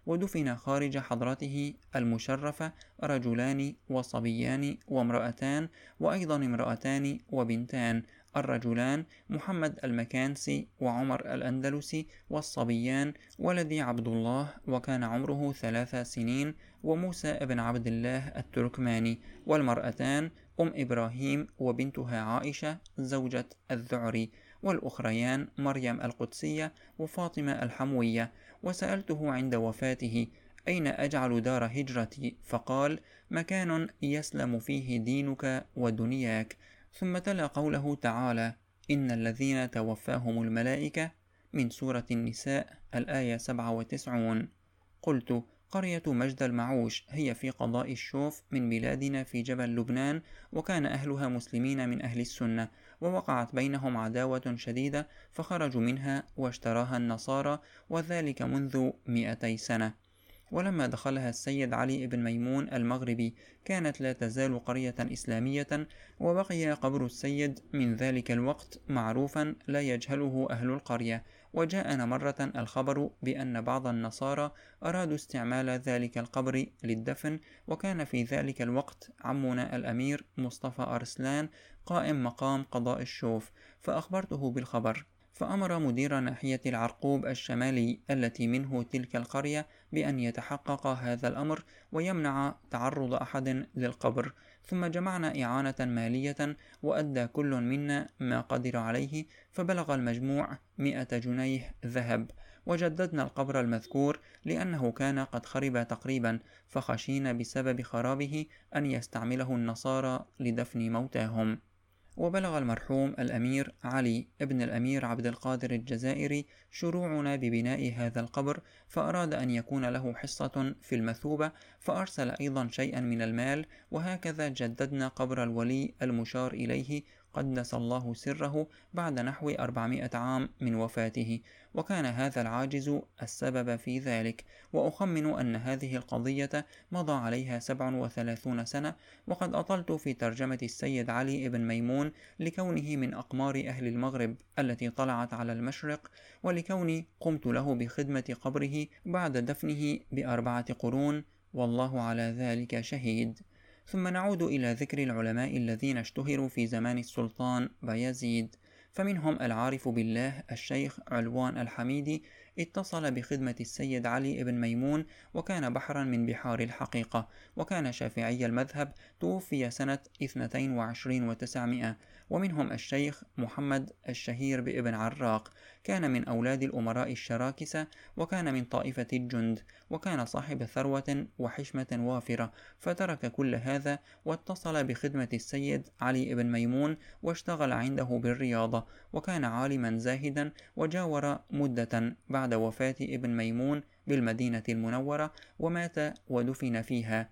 ودفن خارج حضرته المشرفة رجلان وصبيان وامرأتان، وأيضا امرأتان وبنتان. الرجلان محمد المكانسي وعمر الأندلسي، والصبيان ولدي عبد الله وكان عمره ثلاث سنين، وموسى ابن عبد الله التركماني. والمرأتان أم إبراهيم وبنتها عائشة زوجة الذعري، والأخريان مريم القدسية وفاطمة الحموية. وسألته عند وفاته: أين أجعل دار هجرتي؟ فقال: مكان يسلم فيه دينك ودنياك. ثم تلا قوله تعالى: إن الذين توفاهم الملائكة، من سورة النساء الآية سبعة وتسعين. قلت: قرية مجد المعوش هي في قضاء الشوف من بلادنا في جبل لبنان، وكان أهلها مسلمين من أهل السنة، ووقعت بينهم عداوة شديدة فخرجوا منها واشتراها النصارى، وذلك منذ مئتي سنة. ولما دخلها السيد علي بن ميمون المغربي كانت لا تزال قرية إسلامية، وبقي قبر السيد من ذلك الوقت معروفا لا يجهله أهل القرية. وجاءنا مرة الخبر بأن بعض النصارى أرادوا استعمال ذلك القبر للدفن، وكان في ذلك الوقت عمنا الأمير مصطفى أرسلان قائم مقام قضاء الشوف، فأخبرته بالخبر، فأمر مدير ناحية العرقوب الشمالي التي منه تلك القرية بأن يتحقق هذا الأمر ويمنع تعرض أحد للقبر. ثم جمعنا إعانة مالية، وأدى كل منا ما قدر عليه، فبلغ المجموع مئة جنيه ذهب. وجددنا القبر المذكور لأنه كان قد خرب تقريبا، فخشينا بسبب خرابه أن يستعمله النصارى لدفن موتاهم. وبلغ المرحوم الأمير علي ابن الأمير عبد القادر الجزائري شروعنا ببناء هذا القبر، فأراد أن يكون له حصة في المثوبة، فأرسل أيضا شيئا من المال. وهكذا جددنا قبر الولي المشار إليه قدس الله سره بعد نحو أربعمائة عام من وفاته، وكان هذا العاجز السبب في ذلك. وأخمن أن هذه القضية مضى عليها سبع وثلاثون سنة، وقد أطلت في ترجمة السيد علي بن ميمون لكونه من أقمار أهل المغرب التي طلعت على المشرق، ولكوني قمت له بخدمة قبره بعد دفنه بأربعة قرون، والله على ذلك شهيد. ثم نعود إلى ذكر العلماء الذين اشتهروا في زمان السلطان بايزيد، فمنهم العارف بالله الشيخ علوان الحميدي، اتصل بخدمة السيد علي بن ميمون، وكان بحرا من بحار الحقيقة، وكان شافعي المذهب، توفي سنة اثنتين وعشرين وتسعمائة. ومنهم الشيخ محمد الشهير بابن عراق، كان من أولاد الأمراء الشراكسة، وكان من طائفة الجند، وكان صاحب ثروة وحشمة وافرة، فترك كل هذا واتصل بخدمة السيد علي بن ميمون، واشتغل عنده بالرياضة، وكان عالما زاهدا، وجاور مدة بعد وفاة ابن ميمون بالمدينة المنورة، ومات ودفن فيها.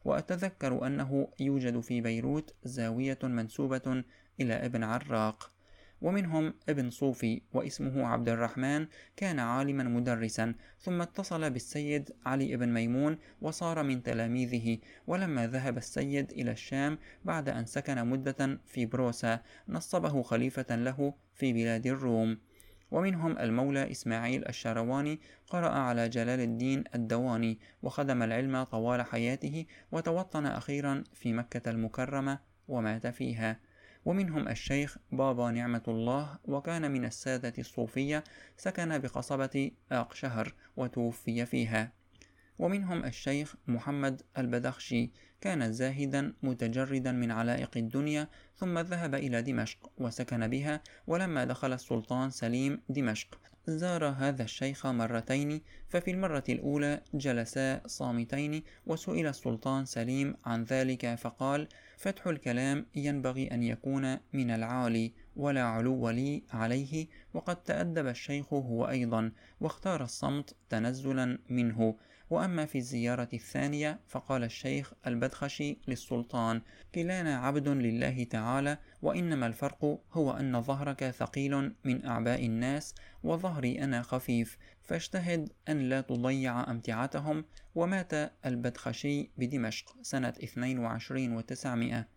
وأتذكر أنه يوجد في بيروت زاوية منسوبة إلى ابن عراق. ومنهم ابن صوفي واسمه عبد الرحمن، كان عالما مدرسا، ثم اتصل بالسيد علي بن ميمون وصار من تلاميذه. ولما ذهب السيد إلى الشام بعد أن سكن مدة في بروسا، نصبه خليفة له في بلاد الروم. ومنهم المولى إسماعيل الشرواني، قرأ على جلال الدين الدواني، وخدم العلم طوال حياته، وتوطن أخيرا في مكة المكرمة ومات فيها. ومنهم الشيخ بابا نعمة الله، وكان من السادة الصوفية، سكن بقصبة آقشهر وتوفي فيها. ومنهم الشيخ محمد البدخشي، كان زاهدا متجردا من علائق الدنيا، ثم ذهب إلى دمشق وسكن بها. ولما دخل السلطان سليم دمشق زار هذا الشيخ مرتين، ففي المرة الأولى جلسا صامتين، وسئل السلطان سليم عن ذلك فقال: فتح الكلام ينبغي أن يكون من العالي، ولا علو لي عليه، وقد تأدب الشيخ هو أيضا، واختار الصمت تنزلا منه. وأما في الزيارة الثانية فقال الشيخ البدخشي للسلطان: كلانا عبد لله تعالى، وإنما الفرق هو أن ظهرك ثقيل من أعباء الناس، وظهري أنا خفيف، فاجتهد أن لا تضيع أمتعتهم. ومات البدخشي بدمشق سنة اثنين وعشرين وتسعمائة.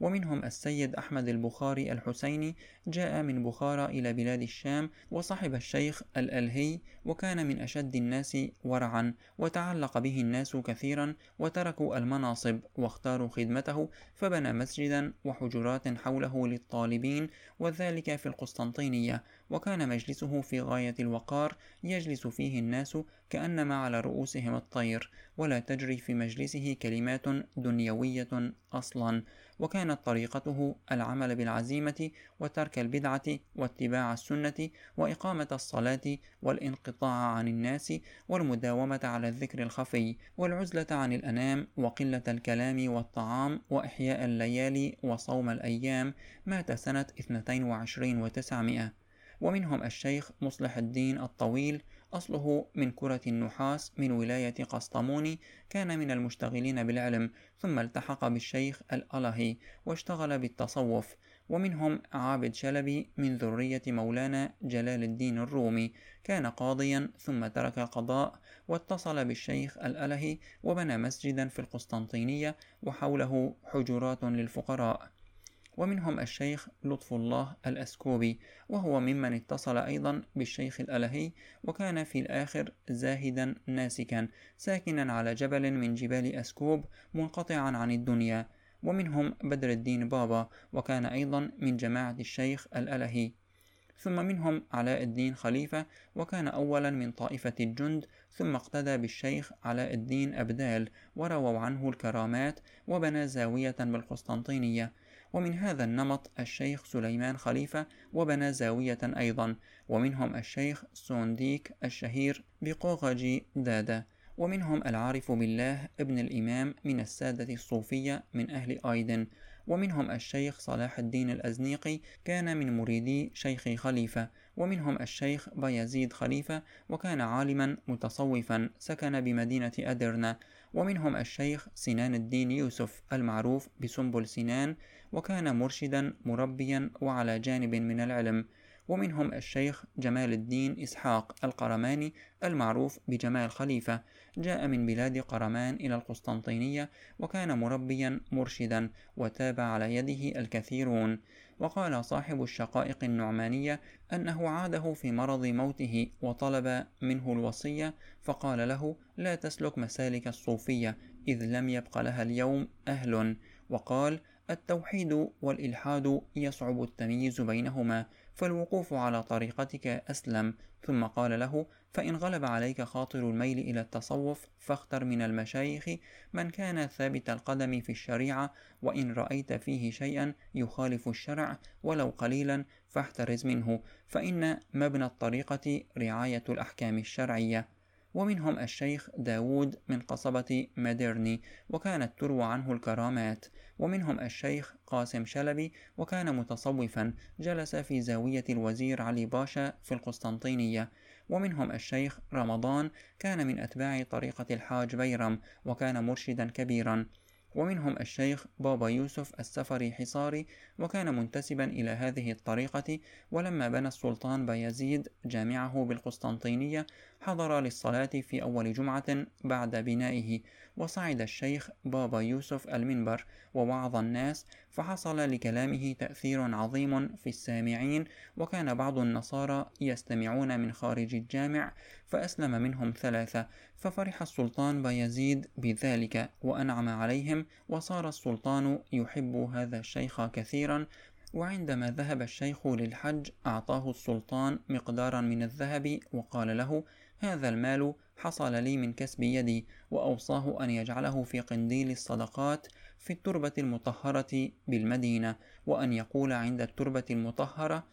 ومنهم السيد أحمد البخاري الحسيني، جاء من بخارى إلى بلاد الشام وصحب الشيخ الألهي، وكان من أشد الناس ورعا، وتعلق به الناس كثيرا وتركوا المناصب واختاروا خدمته، فبنى مسجدا وحجرات حوله للطالبين، وذلك في القسطنطينية. وكان مجلسه في غاية الوقار، يجلس فيه الناس كأنما على رؤوسهم الطير، ولا تجري في مجلسه كلمات دنيوية أصلا. وكانت طريقته العمل بالعزيمة وترك البدعة واتباع السنة وإقامة الصلاة والانقطاع عن الناس والمداومة على الذكر الخفي والعزلة عن الأنام وقلة الكلام والطعام وإحياء الليالي وصوم الأيام. مات سنة اثنتين وعشرين وتسعمائة. ومنهم الشيخ مصلح الدين الطويل، أصله من كرة النحاس من ولاية قسطموني، كان من المشتغلين بالعلم، ثم التحق بالشيخ الألهي واشتغل بالتصوف. ومنهم عابد شلبي من ذرية مولانا جلال الدين الرومي، كان قاضيا ثم ترك القضاء واتصل بالشيخ الألهي وبنى مسجدا في القسطنطينية وحوله حجرات للفقراء. ومنهم الشيخ لطف الله الأسكوبي، وهو ممن اتصل أيضا بالشيخ الألهي، وكان في الآخر زاهدا ناسكا ساكنا على جبل من جبال أسكوب منقطعا عن الدنيا. ومنهم بدر الدين بابا، وكان أيضا من جماعة الشيخ الألهي. ثم منهم علاء الدين خليفة، وكان أولا من طائفة الجند، ثم اقتدى بالشيخ علاء الدين أبدال ورووا عنه الكرامات، وبنى زاوية بالقسطنطينية. ومن هذا النمط الشيخ سليمان خليفة، وبنى زاوية أيضا. ومنهم الشيخ سونديك الشهير بقوغجي دادا. ومنهم العارف بالله ابن الإمام من السادة الصوفية من أهل أيدن. ومنهم الشيخ صلاح الدين الأزنيقي، كان من مريدي شيخ خليفة. ومنهم الشيخ بايزيد خليفة، وكان عالما متصوفا سكن بمدينة أدرنا. ومنهم الشيخ سنان الدين يوسف المعروف بسنبل سنان، وكان مرشدا مربيا وعلى جانب من العلم. ومنهم الشيخ جمال الدين إسحاق القرماني المعروف بجمال خليفة، جاء من بلاد قرمان إلى القسطنطينية، وكان مربيا مرشدا وتابع على يده الكثيرون. وقال صاحب الشقائق النعمانية أنه عاده في مرض موته وطلب منه الوصية، فقال له: لا تسلك مسالك الصوفية، إذ لم يبق لها اليوم أهل. وقال: التوحيد والإلحاد يصعب التمييز بينهما، فالوقوف على طريقتك أسلم. ثم قال له: فإن غلب عليك خاطر الميل إلى التصوف، فاختر من المشايخ من كان ثابت القدم في الشريعة، وإن رأيت فيه شيئا يخالف الشرع ولو قليلا فاحترز منه، فإن مبنى الطريقة رعاية الأحكام الشرعية. ومنهم الشيخ داود من قصبة ماديرني، وكانت تروى عنه الكرامات. ومنهم الشيخ قاسم شلبي، وكان متصوفا، جلس في زاوية الوزير علي باشا في القسطنطينية. ومنهم الشيخ رمضان، كان من أتباع طريقة الحاج بيرم، وكان مرشدا كبيرا. ومنهم الشيخ بابا يوسف السفري حصاري، وكان منتسبا إلى هذه الطريقة. ولما بنى السلطان بايزيد جامعه بالقسطنطينية، حضر للصلاة في أول جمعة بعد بنائه، وصعد الشيخ بابا يوسف المنبر ووعظ الناس، فحصل لكلامه تأثير عظيم في السامعين، وكان بعض النصارى يستمعون من خارج الجامع، فأسلم منهم ثلاثة، ففرح السلطان بايزيد بذلك وأنعم عليهم، وصار السلطان يحب هذا الشيخ كثيرا. وعندما ذهب الشيخ للحج أعطاه السلطان مقدارا من الذهب، وقال له: هذا المال حصل لي من كسب يدي، وأوصاه أن يجعله في قنديل الصدقات في التربة المطهرة بالمدينة، وأن يقول عند التربة المطهرة: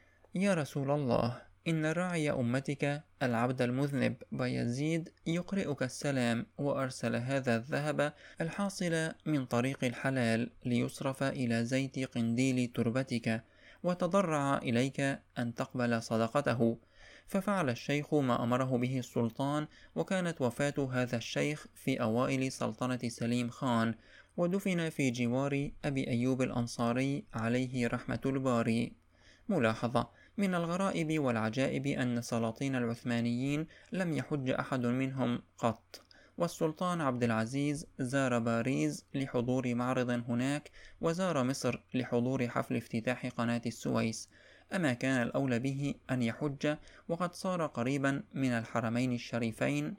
يا رسول الله، إن راعي أمتك العبد المذنب بايزيد يقرئك السلام، وأرسل هذا الذهب الحاصل من طريق الحلال ليصرف إلى زيت قنديل تربتك، وتضرع إليك أن تقبل صدقته. ففعل الشيخ ما أمره به السلطان، وكانت وفاة هذا الشيخ في أوائل سلطنة سليم خان، ودفن في جوار أبي أيوب الأنصاري عليه رحمة الباري. ملاحظة: من الغرائب والعجائب أن سلاطين العثمانيين لم يحج أحد منهم قط، والسلطان عبد العزيز زار باريس لحضور معرض هناك، وزار مصر لحضور حفل افتتاح قناة السويس. أما كان الأولى به أن يحج، وقد صار قريبا من الحرمين الشريفين.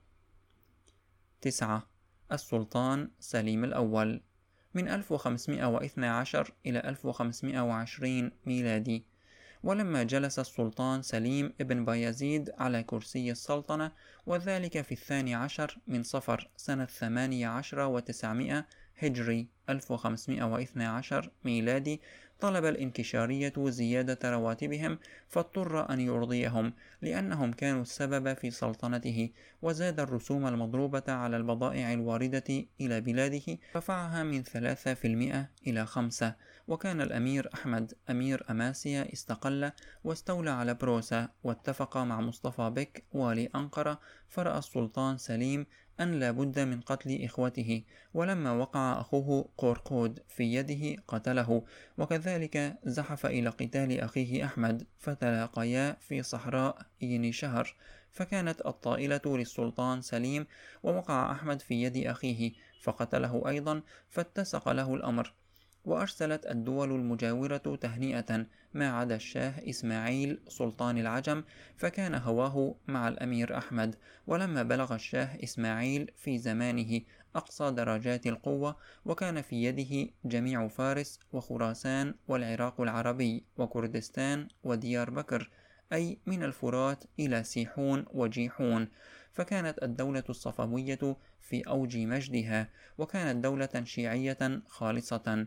تسعة. السلطان سليم الأول من ألف وخمسمائة واثني عشر إلى ألف وخمسمائة وعشرين ميلادي. ولما جلس السلطان سليم ابن بايزيد على كرسي السلطنة، وذلك في الثاني عشر من صفر سنة ثمانية عشر وتسعمائة هجري ألف وخمسمائة واثني عشر ميلادي، طلب الإنكشارية زيادة رواتبهم، فاضطر أن يرضيهم لأنهم كانوا السبب في سلطنته، وزاد الرسوم المضروبة على البضائع الواردة إلى بلاده، رفعها من ثلاثة في المئة إلى خمسة. وكان الأمير أحمد أمير أماسيا استقل واستولى على بروسا، واتفق مع مصطفى بك والي أنقرة، فرأى السلطان سليم أن لا بد من قتل إخوته، ولما وقع أخوه قورقود في يده قتله، وكذلك زحف إلى قتال أخيه أحمد، فتلاقيا في صحراء يني شهر، فكانت الطائلة للسلطان سليم، ووقع أحمد في يد أخيه فقتله أيضا، فاتسق له الأمر. وأرسلت الدول المجاورة تهنئة ما عدا الشاه إسماعيل سلطان العجم، فكان هواه مع الأمير أحمد. ولما بلغ الشاه إسماعيل في زمانه أقصى درجات القوة، وكان في يده جميع فارس وخراسان والعراق العربي وكردستان وديار بكر، أي من الفرات إلى سيحون وجيحون، فكانت الدولة الصفوية في أوج مجدها، وكانت دولة شيعية خالصة،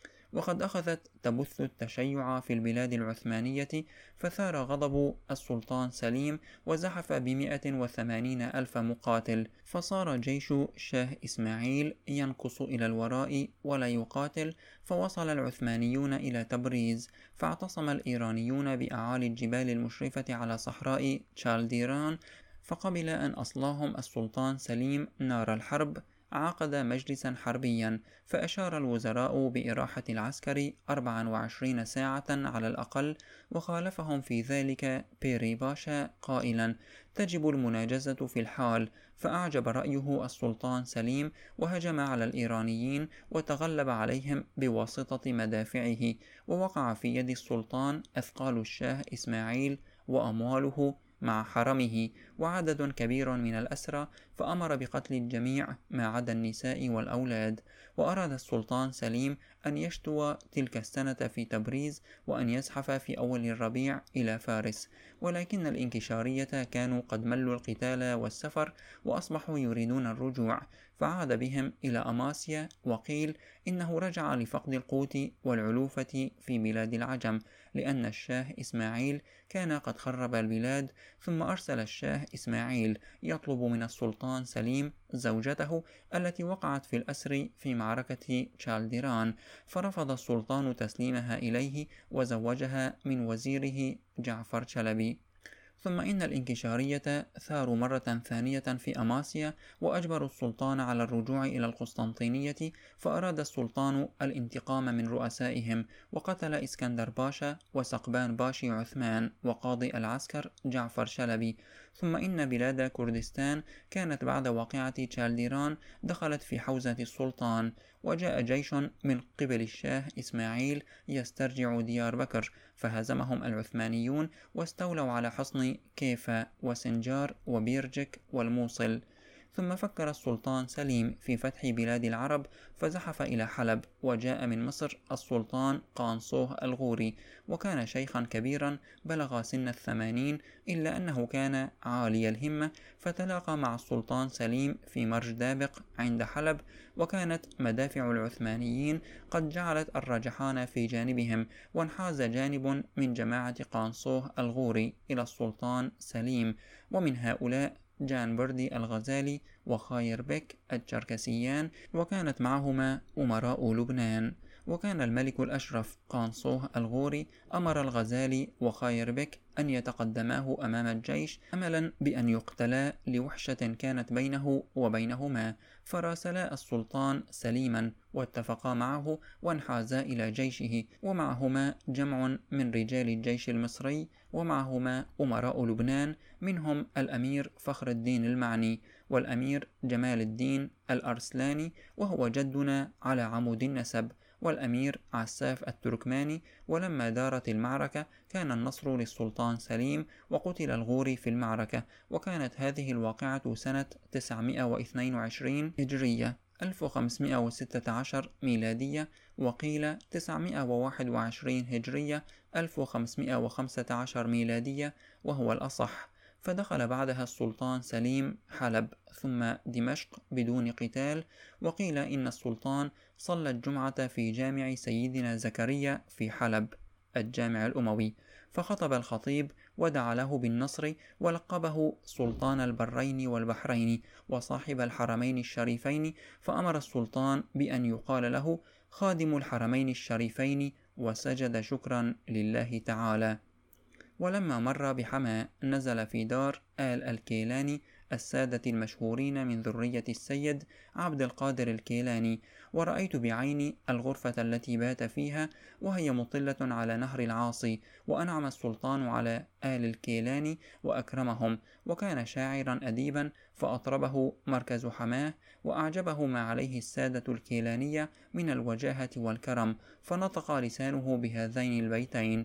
وقد أخذت تبث التشيع في البلاد العثمانية، فثار غضب السلطان سليم وزحف بمئة وثمانين ألف مقاتل، فصار جيش شاه إسماعيل ينقص إلى الوراء ولا يقاتل، فوصل العثمانيون إلى تبريز، فاعتصم الإيرانيون بأعالي الجبال المشرفة على صحراء تشالديران، فقبل أن أصلاهم السلطان سليم نار الحرب. عقد مجلسا حربيا، فأشار الوزراء بإراحة العسكر أربع وعشرين ساعة على الأقل، وخالفهم في ذلك بيري باشا قائلا: تجب المناجزة في الحال. فأعجب رأيه السلطان سليم، وهجم على الإيرانيين وتغلب عليهم بواسطة مدافعه، ووقع في يد السلطان أثقال الشاه إسماعيل وأمواله مع حرمه وعدد كبير من الأسرى، فأمر بقتل الجميع ما عدا النساء والأولاد. وأراد السلطان سليم أن يشتو تلك السنة في تبريز، وأن يزحف في أول الربيع إلى فارس، ولكن الإنكشارية كانوا قد ملوا القتال والسفر، وأصبحوا يريدون الرجوع، فعاد بهم إلى أماسيا، وقيل إنه رجع لفقد القوت والعلوفة في بلاد العجم، لأن الشاه إسماعيل كان قد خرب البلاد. ثم أرسل الشاه إسماعيل يطلب من السلطان سليم زوجته التي وقعت في الأسر في معركة تشالديران، فرفض السلطان تسليمها إليه، وزوجها من وزيره جعفر شلبي. ثم إن الإنكشارية ثاروا مرة ثانية في أماسيا، وأجبروا السلطان على الرجوع إلى القسطنطينية، فأراد السلطان الانتقام من رؤسائهم، وقتل إسكندر باشا وسقبان باشي عثمان وقاضي العسكر جعفر شلبي. ثم إن بلاد كردستان كانت بعد واقعة تشالديران دخلت في حوزة السلطان، وجاء جيش من قبل الشاه إسماعيل يسترجع ديار بكر، فهزمهم العثمانيون واستولوا على حصن كيفا وسنجار وبيرجك والموصل. ثم فكر السلطان سليم في فتح بلاد العرب، فزحف إلى حلب، وجاء من مصر السلطان قانصوه الغوري، وكان شيخا كبيرا بلغ سن الثمانين، إلا أنه كان عالي الهمة، فتلاقى مع السلطان سليم في مرج دابق عند حلب، وكانت مدافع العثمانيين قد جعلت الرجحان في جانبهم، وانحاز جانب من جماعة قانصوه الغوري إلى السلطان سليم، ومن هؤلاء جان بردي الغزالي وخاير بك الجركسيان، وكانت معهما أمراء لبنان. وكان الملك الأشرف قانصوه الغوري أمر الغزالي وخاير بك أن يتقدماه أمام الجيش، أملا بأن يقتلا لوحشة كانت بينه وبينهما، فراسلا السلطان سليما واتفقا معه، وانحازا إلى جيشه، ومعهما جمع من رجال الجيش المصري، ومعهما أمراء لبنان منهم الأمير فخر الدين المعني، والأمير جمال الدين الأرسلاني وهو جدنا على عمود النسب، والأمير عساف التركماني. ولما دارت المعركة كان النصر للسلطان سليم، وقتل الغوري في المعركة. وكانت هذه الواقعة سنة تسعمائة واثنين وعشرين هجرية ألف وخمسمائة وستة عشر ميلادية، وقيل تسعمائة وواحد وعشرين هجرية ألف وخمسمائة وخمسة عشر ميلادية، وهو الأصح. فدخل بعدها السلطان سليم حلب ثم دمشق بدون قتال. وقيل إن السلطان صلى الجمعة في جامع سيدنا زكريا في حلب الجامع الأموي، فخطب الخطيب ودعا له بالنصر، ولقبه سلطان البرين والبحرين وصاحب الحرمين الشريفين. فأمر السلطان بأن يقال له خادم الحرمين الشريفين، وسجد شكرا لله تعالى. ولما مر بحماة نزل في دار آل الكيلاني السادة المشهورين من ذرية السيد عبد القادر الكيلاني، ورأيت بعيني الغرفة التي بات فيها، وهي مطلة على نهر العاصي. وأنعم السلطان على آل الكيلاني وأكرمهم، وكان شاعرا أديبا، فأطربه مركز حماه، وأعجبه ما عليه السادة الكيلانية من الوجاهة والكرم، فنطق لسانه بهذين البيتين: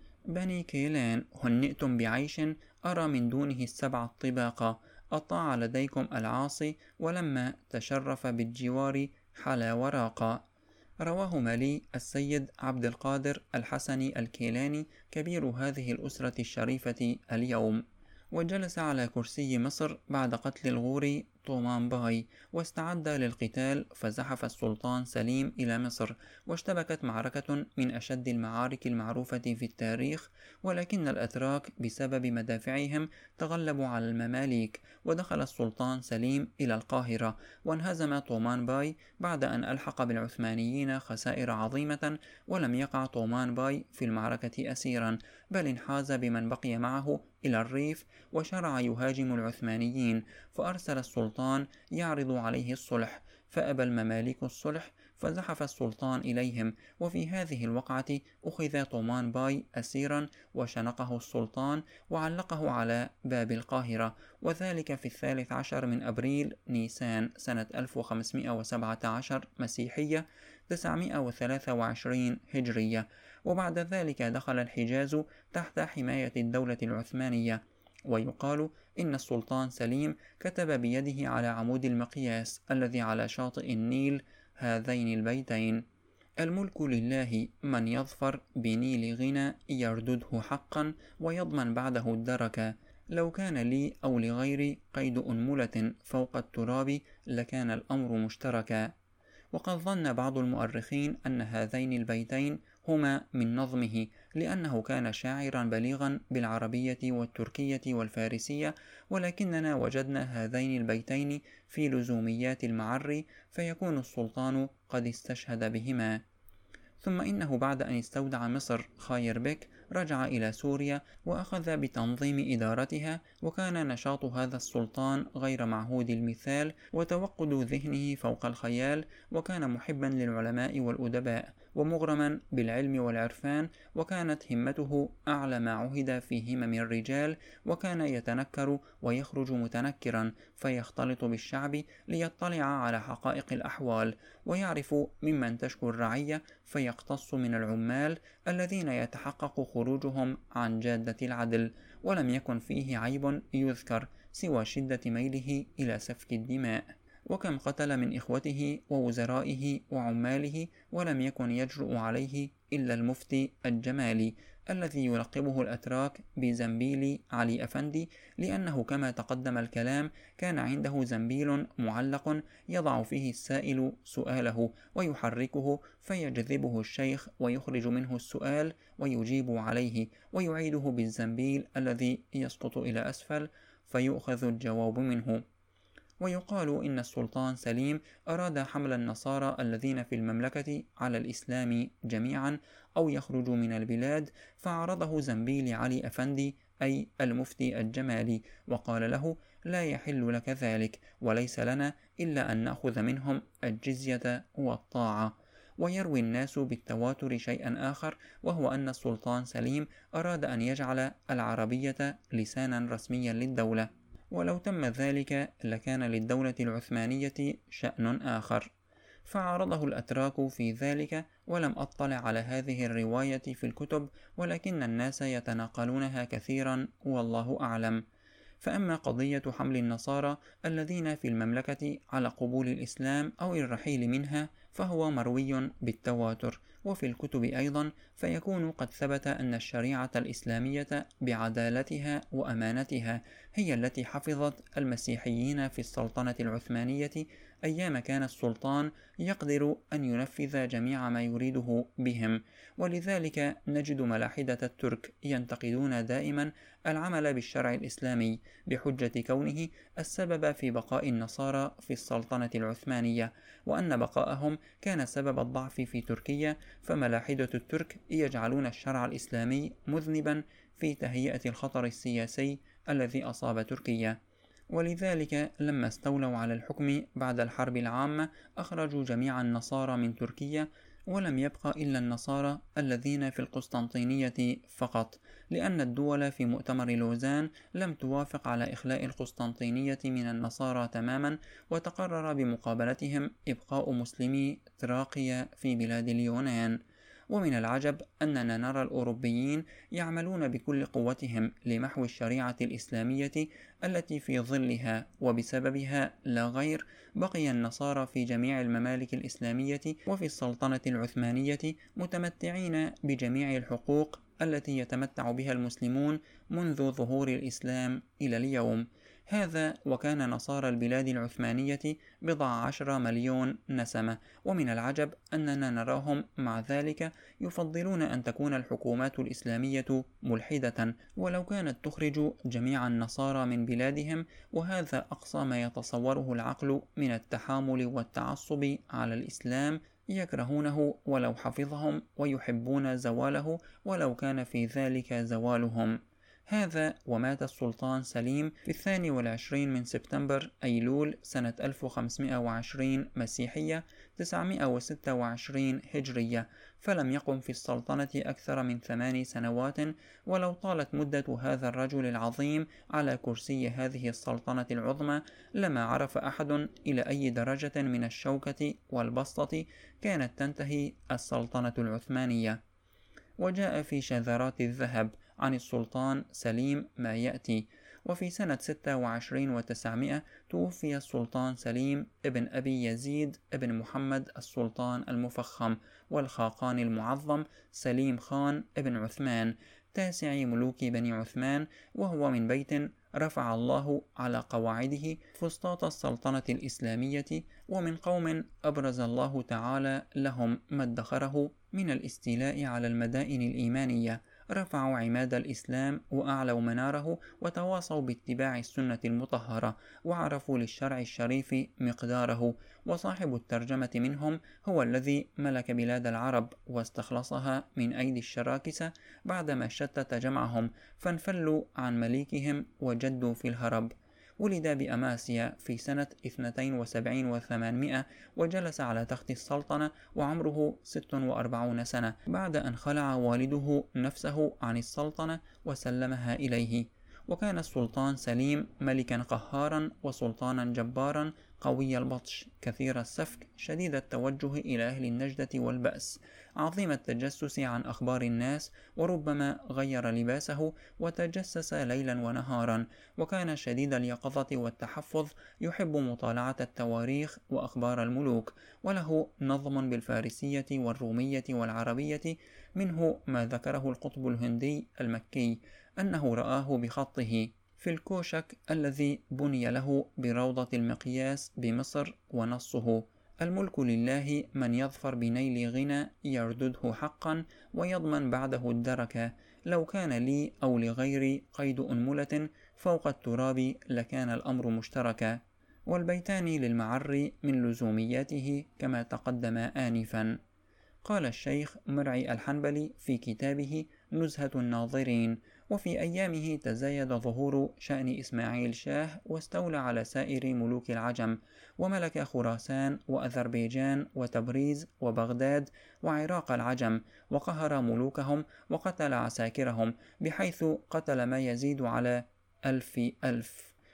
بني كيلان هنئتم بعيش أرى من دونه السبع الطباق، أطاع لديكم العاصي ولما تشرف بالجوار حلا وراقا. رواه مالي السيد عبد القادر الحسني الكيلاني كبير هذه الأسرة الشريفة اليوم. وجلس على كرسي مصر بعد قتل الغوري طومان باي، واستعد للقتال، فزحف السلطان سليم إلى مصر، واشتبكت معركة من أشد المعارك المعروفة في التاريخ. ولكن الأتراك بسبب مدافعهم تغلبوا على المماليك، ودخل السلطان سليم إلى القاهرة، وانهزم طومان باي بعد أن ألحق بالعثمانيين خسائر عظيمة. ولم يقع طومان باي في المعركة أسيرا، بل انحاز بمن بقي معه إلى الريف، وشرع يهاجم العثمانيين. فأرسل السلطان يعرض عليه الصلح، فأبى المماليك الصلح، فزحف السلطان إليهم. وفي هذه الوقعة أخذ طومان باي أسيرا، وشنقه السلطان وعلقه على باب القاهرة، وذلك في الثالث عشر من أبريل نيسان سنة ألف وخمسمائة وسبعة عشر مسيحية تسعمائة وثلاثة وعشرين هجرية. وبعد ذلك دخل الحجاز تحت حماية الدولة العثمانية. ويقال إن السلطان سليم كتب بيده على عمود المقياس الذي على شاطئ النيل هذين البيتين: الملك لله من يظفر بنيل غنى يردده حقا ويضمن بعده الدرك، لو كان لي أو لغيري قيد أنملة فوق التراب لكان الأمر مشتركا. وقد ظن بعض المؤرخين أن هذين البيتين هما من نظمه، لأنه كان شاعرا بليغا بالعربية والتركية والفارسية، ولكننا وجدنا هذين البيتين في لزوميات المعري، فيكون السلطان قد استشهد بهما. ثم إنه بعد أن استودع مصر خاير بك رجع إلى سوريا وأخذ بتنظيم إدارتها، وكان نشاط هذا السلطان غير معهود المثال، وتوقد ذهنه فوق الخيال، وكان محبا للعلماء والأدباء، ومغرما بالعلم والعرفان، وكانت همته أعلى ما عهد في همم الرجال، وكان يتنكر ويخرج متنكرا فيختلط بالشعب ليطلع على حقائق الأحوال، ويعرف ممن تشكو الرعية فيقتص من العمال الذين يتحقق خروجهم عن جادة العدل. ولم يكن فيه عيب يذكر سوى شدة ميله إلى سفك الدماء. وكم قتل من إخوته ووزرائه وعماله، ولم يكن يجرؤ عليه إلا المفتي الجمالي الذي يلقبه الأتراك بزنبيل علي أفندي، لأنه كما تقدم الكلام كان عنده زنبيل معلق يضع فيه السائل سؤاله ويحركه فيجذبه الشيخ ويخرج منه السؤال ويجيب عليه، ويعيده بالزنبيل الذي يسقط إلى أسفل فيؤخذ الجواب منه. ويقال إن السلطان سليم أراد حمل النصارى الذين في المملكة على الإسلام جميعا أو يخرجوا من البلاد، فعرضه زنبيل علي أفندي أي المفتي الجمالي، وقال له: لا يحل لك ذلك، وليس لنا إلا أن نأخذ منهم الجزية والطاعة. ويروي الناس بالتواتر شيئا آخر، وهو أن السلطان سليم أراد أن يجعل العربية لسانا رسميا للدولة، ولو تم ذلك لكان للدولة العثمانية شأن آخر. فعارضه الأتراك في ذلك، ولم أطلع على هذه الرواية في الكتب، ولكن الناس يتناقلونها كثيرا والله أعلم. فأما قضية حمل النصارى الذين في المملكة على قبول الإسلام أو الرحيل منها فهو مروي بالتواتر، وفي الكتب أيضا، فيكون قد ثبت أن الشريعة الإسلامية بعدالتها وأمانتها هي التي حفظت المسيحيين في السلطنة العثمانية أيام كان السلطان يقدر أن ينفذ جميع ما يريده بهم. ولذلك نجد ملاحدة الترك ينتقدون دائما العمل بالشرع الإسلامي بحجة كونه السبب في بقاء النصارى في السلطنة العثمانية، وأن بقاءهم كان سبب الضعف في تركيا. فملاحدة الترك يجعلون الشرع الإسلامي مذنبا في تهيئة الخطر السياسي الذي أصاب تركيا. ولذلك لما استولوا على الحكم بعد الحرب العامة أخرجوا جميع النصارى من تركيا، ولم يبق إلا النصارى الذين في القسطنطينية فقط، لأن الدول في مؤتمر لوزان لم توافق على إخلاء القسطنطينية من النصارى تماما، وتقرر بمقابلتهم إبقاء مسلمي تراقيا في بلاد اليونان. ومن العجب أننا نرى الأوروبيين يعملون بكل قوتهم لمحو الشريعة الإسلامية التي في ظلها وبسببها لا غير بقي النصارى في جميع الممالك الإسلامية وفي السلطنة العثمانية متمتعين بجميع الحقوق التي يتمتع بها المسلمون منذ ظهور الإسلام إلى اليوم. هذا وكان نصارى البلاد العثمانية بضع عشر مليون نسمة، ومن العجب أننا نراهم مع ذلك يفضلون أن تكون الحكومات الإسلامية ملحدة ولو كانت تخرج جميع النصارى من بلادهم، وهذا أقصى ما يتصوره العقل من التحامل والتعصب على الإسلام. يكرهونه ولو حفظهم، ويحبون زواله ولو كان في ذلك زوالهم. هذا ومات السلطان سليم في الثاني والعشرين من سبتمبر أيلول سنة ألف وخمسمائة وعشرين مسيحية تسعمائة وستة وعشرين هجرية، فلم يقم في السلطنة أكثر من ثمان سنوات. ولو طالت مدة هذا الرجل العظيم على كرسي هذه السلطنة العظمى لما عرف أحد إلى أي درجة من الشوكة والبسطة كانت تنتهي السلطنة العثمانية. وجاء في شذرات الذهب عن السلطان سليم ما يأتي. وفي سنة ستة وعشرين وتسعمائة توفي السلطان سليم ابن أبي يزيد ابن محمد السلطان المفخم والخاقان المعظم سليم خان ابن عثمان تاسع ملوك بني عثمان، وهو من بيت رفع الله على قواعده فسطاط السلطنة الإسلامية، ومن قوم أبرز الله تعالى لهم ما ادخره من الاستيلاء على المدائن الإيمانية، رفعوا عماد الإسلام وأعلوا مناره، وتواصوا باتباع السنة المطهرة، وعرفوا للشرع الشريف مقداره. وصاحب الترجمة منهم هو الذي ملك بلاد العرب واستخلصها من أيدي الشراكسة بعدما شتت جمعهم فانفلوا عن مليكهم وجدوا في الهرب. ولد بأماسيا في سنة اثنتين وسبعين وثمانمائة، وجلس على تخت السلطنة وعمره ست وأربعون سنة بعد أن خلع والده نفسه عن السلطنة وسلمها إليه. وكان السلطان سليم ملكا قهارا وسلطانا جبارا قوي البطش كثير السفك شديد التوجه إلى أهل النجدة والبأس، عظيم التجسس عن أخبار الناس، وربما غير لباسه وتجسس ليلا ونهارا. وكان شديد اليقظة والتحفظ، يحب مطالعة التواريخ وأخبار الملوك، وله نظم بالفارسية والرومية والعربية، منه ما ذكره القطب الهندي المكي أنه رآه بخطه في الكوشك الذي بني له بروضة المقياس بمصر، ونصه: الملك لله من يظفر بنيل غنى يردده حقا ويضمن بعده الدركة، لو كان لي أو لغيري قيد أنملة فوق التراب لكان الأمر مشتركا. والبيتان للمعر من لزومياته كما تقدم آنفا. قال الشيخ مرعي الحنبلي في كتابه نزهة الناظرين: وفي أيامه تزايد ظهور شأن إسماعيل شاه، واستولى على سائر ملوك العجم، وملك خراسان وأذربيجان وتبريز وبغداد وعراق العجم، وقهر ملوكهم وقتل عساكرهم، بحيث قتل ما يزيد على ألف ألف.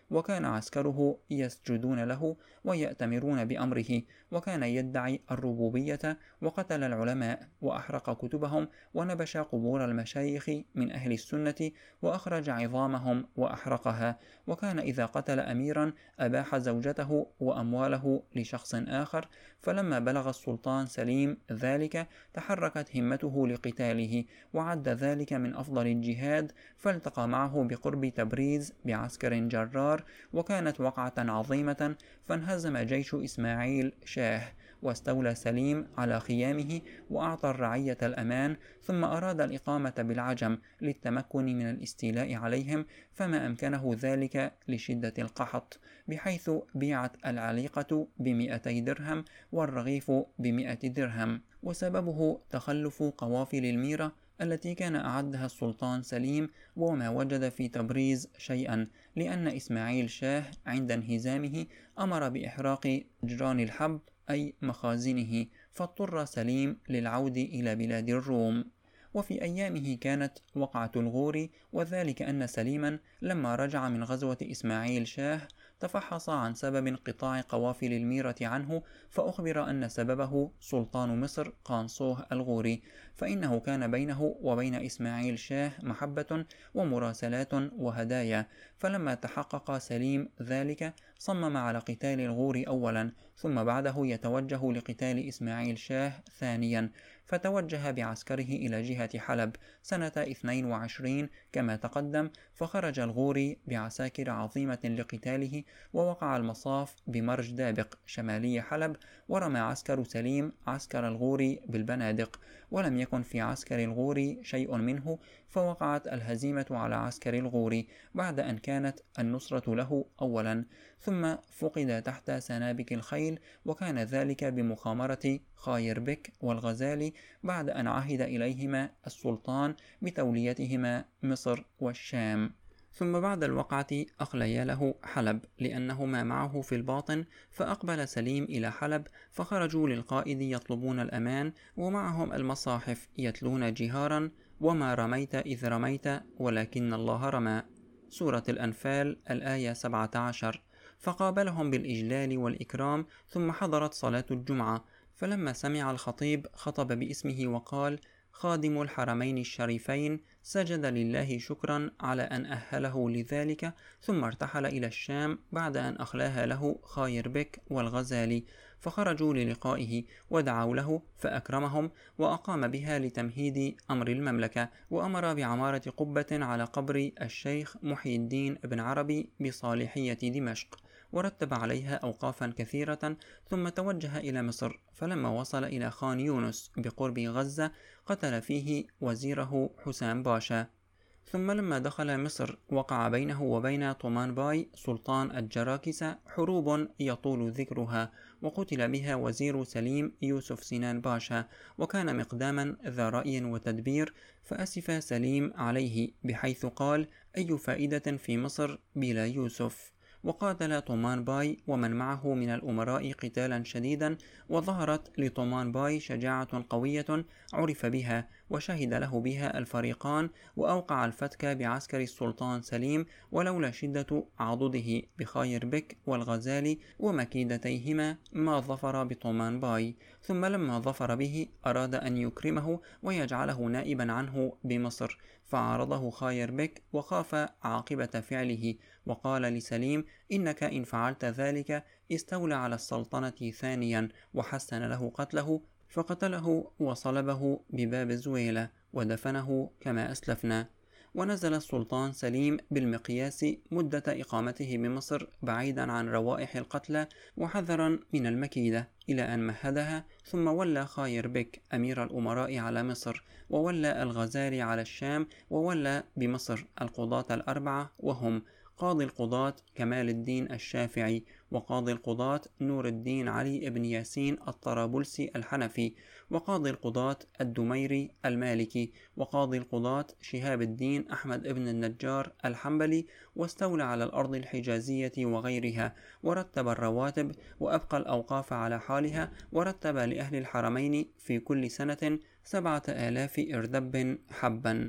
وكان عسكره يسجدون له ويأتمرون بأمره، وكان يدعي الربوبية، وقتل العلماء وأحرق كتبهم ونبش قبور المشايخ من أهل السنة وأخرج عظامهم وأحرقها. وكان إذا قتل أميرا أباح زوجته وأمواله لشخص آخر. فلما بلغ السلطان سليم ذلك تحركت همته لقتاله، وعد ذلك من أفضل الجهاد، فالتقى معه بقرب تبريز بعسكر جرار، وكانت وقعة عظيمة، فانهزم جيش إسماعيل شاه، واستولى سليم على خيامه وأعطى الرعية الأمان، ثم أراد الإقامة بالعجم للتمكن من الاستيلاء عليهم، فما أمكنه ذلك لشدة القحط، بحيث بيعت العليقة بمئتي درهم والرغيف بمئة درهم، وسببه تخلف قوافل الميرة التي كان أعدها السلطان سليم، وما وجد في تبريز شيئا، لأن إسماعيل شاه عند انهزامه أمر بإحراق جران الحب أي مخازنه، فاضطر سليم للعود إلى بلاد الروم. وفي أيامه كانت وقعة الغور، وذلك أن سليما لما رجع من غزوة إسماعيل شاه تفحص عن سبب انقطاع قوافل الميرة عنه، فأخبر أن سببه سلطان مصر قانصوه الغوري، فإنه كان بينه وبين إسماعيل شاه محبة ومراسلات وهدايا. فلما تحقق سليم ذلك صمم على قتال الغور أولا، ثم بعده يتوجه لقتال إسماعيل شاه ثانيا، فتوجه بعسكره إلى جهة حلب سنة اثنين وعشرين كما تقدم، فخرج الغوري بعساكر عظيمة لقتاله، ووقع المصاف بمرج دابق شمالي حلب، ورمى عسكر سليم عسكر الغوري بالبنادق، ولم يكن في عسكر الغوري شيء منه، فوقعت الهزيمة على عسكر الغوري بعد أن كانت النصرة له أولا، ثم فقد تحت سنابك الخيل، وكان ذلك بمخامرة خاير بك والغزالي بعد أن عهد إليهما السلطان بتوليتهما مصر والشام. ثم بعد الوقعة أخليا له حلب لأنهما معه في الباطن، فأقبل سليم إلى حلب، فخرجوا للقائد يطلبون الأمان، ومعهم المصاحف يتلون جهارا: وما رميت إذ رميت ولكن الله رمى، سورة الأنفال الآية سبعة عشر. فقابلهم بالإجلال والإكرام، ثم حضرت صلاة الجمعة، فلما سمع الخطيب خطب باسمه وقال: خادم الحرمين الشريفين سجد لله شكرا على أن أهله لذلك، ثم ارتحل إلى الشام بعد أن أخلاها له خاير بك والغزالي، فخرجوا للقائه ودعوا له فأكرمهم، وأقام بها لتمهيد أمر المملكة، وأمر بعمارة قبة على قبر الشيخ محي الدين بن عربي بصالحية دمشق، ورتب عليها أوقافا كثيرة، ثم توجه إلى مصر، فلما وصل إلى خان يونس بقرب غزة قتل فيه وزيره حسام باشا. ثم لما دخل مصر وقع بينه وبين طومان باي سلطان الجراكسة حروب يطول ذكرها، وقتل بها وزير سليم يوسف سنان باشا، وكان مقداما ذا رأي وتدبير، فأسف سليم عليه بحيث قال: أي فائدة في مصر بلا يوسف؟ وقاتل طومان باي ومن معه من الأمراء قتالا شديدا، وظهرت لطومان باي شجاعة قوية عرف بها وشهد له بها الفريقان، وأوقع الفتك بعسكر السلطان سليم، ولولا شدة عضده بخاير بك والغزالي ومكيدتيهما ما ظفر بطومان باي. ثم لما ظفر به أراد أن يكرمه ويجعله نائبا عنه بمصر، فعارضه خاير بك وخاف عاقبة فعله، وقال لسليم: إنك إن فعلت ذلك استولى على السلطنة ثانيا، وحسن له قتله، فقتله وصلبه بباب زويلة ودفنه كما أسلفنا. ونزل السلطان سليم بالمقياس مدة إقامته بمصر بعيدا عن روائح القتلى وحذرا من المكيدة، إلى أن مهدها، ثم ولى خاير بك أمير الأمراء على مصر، وولى الغزالي على الشام، وولى بمصر القضاة الأربعة، وهم قاضي القضاة كمال الدين الشافعي، وقاضي القضاة نور الدين علي بن ياسين الطرابلسي الحنفي، وقاضي القضاة الدميري المالكي، وقاضي القضاة شهاب الدين أحمد بن النجار الحنبلي، واستولى على الأرض الحجازية وغيرها، ورتب الرواتب، وأبقى الأوقاف على حالها، ورتب لأهل الحرمين في كل سنة سبعة آلاف إردب حبا.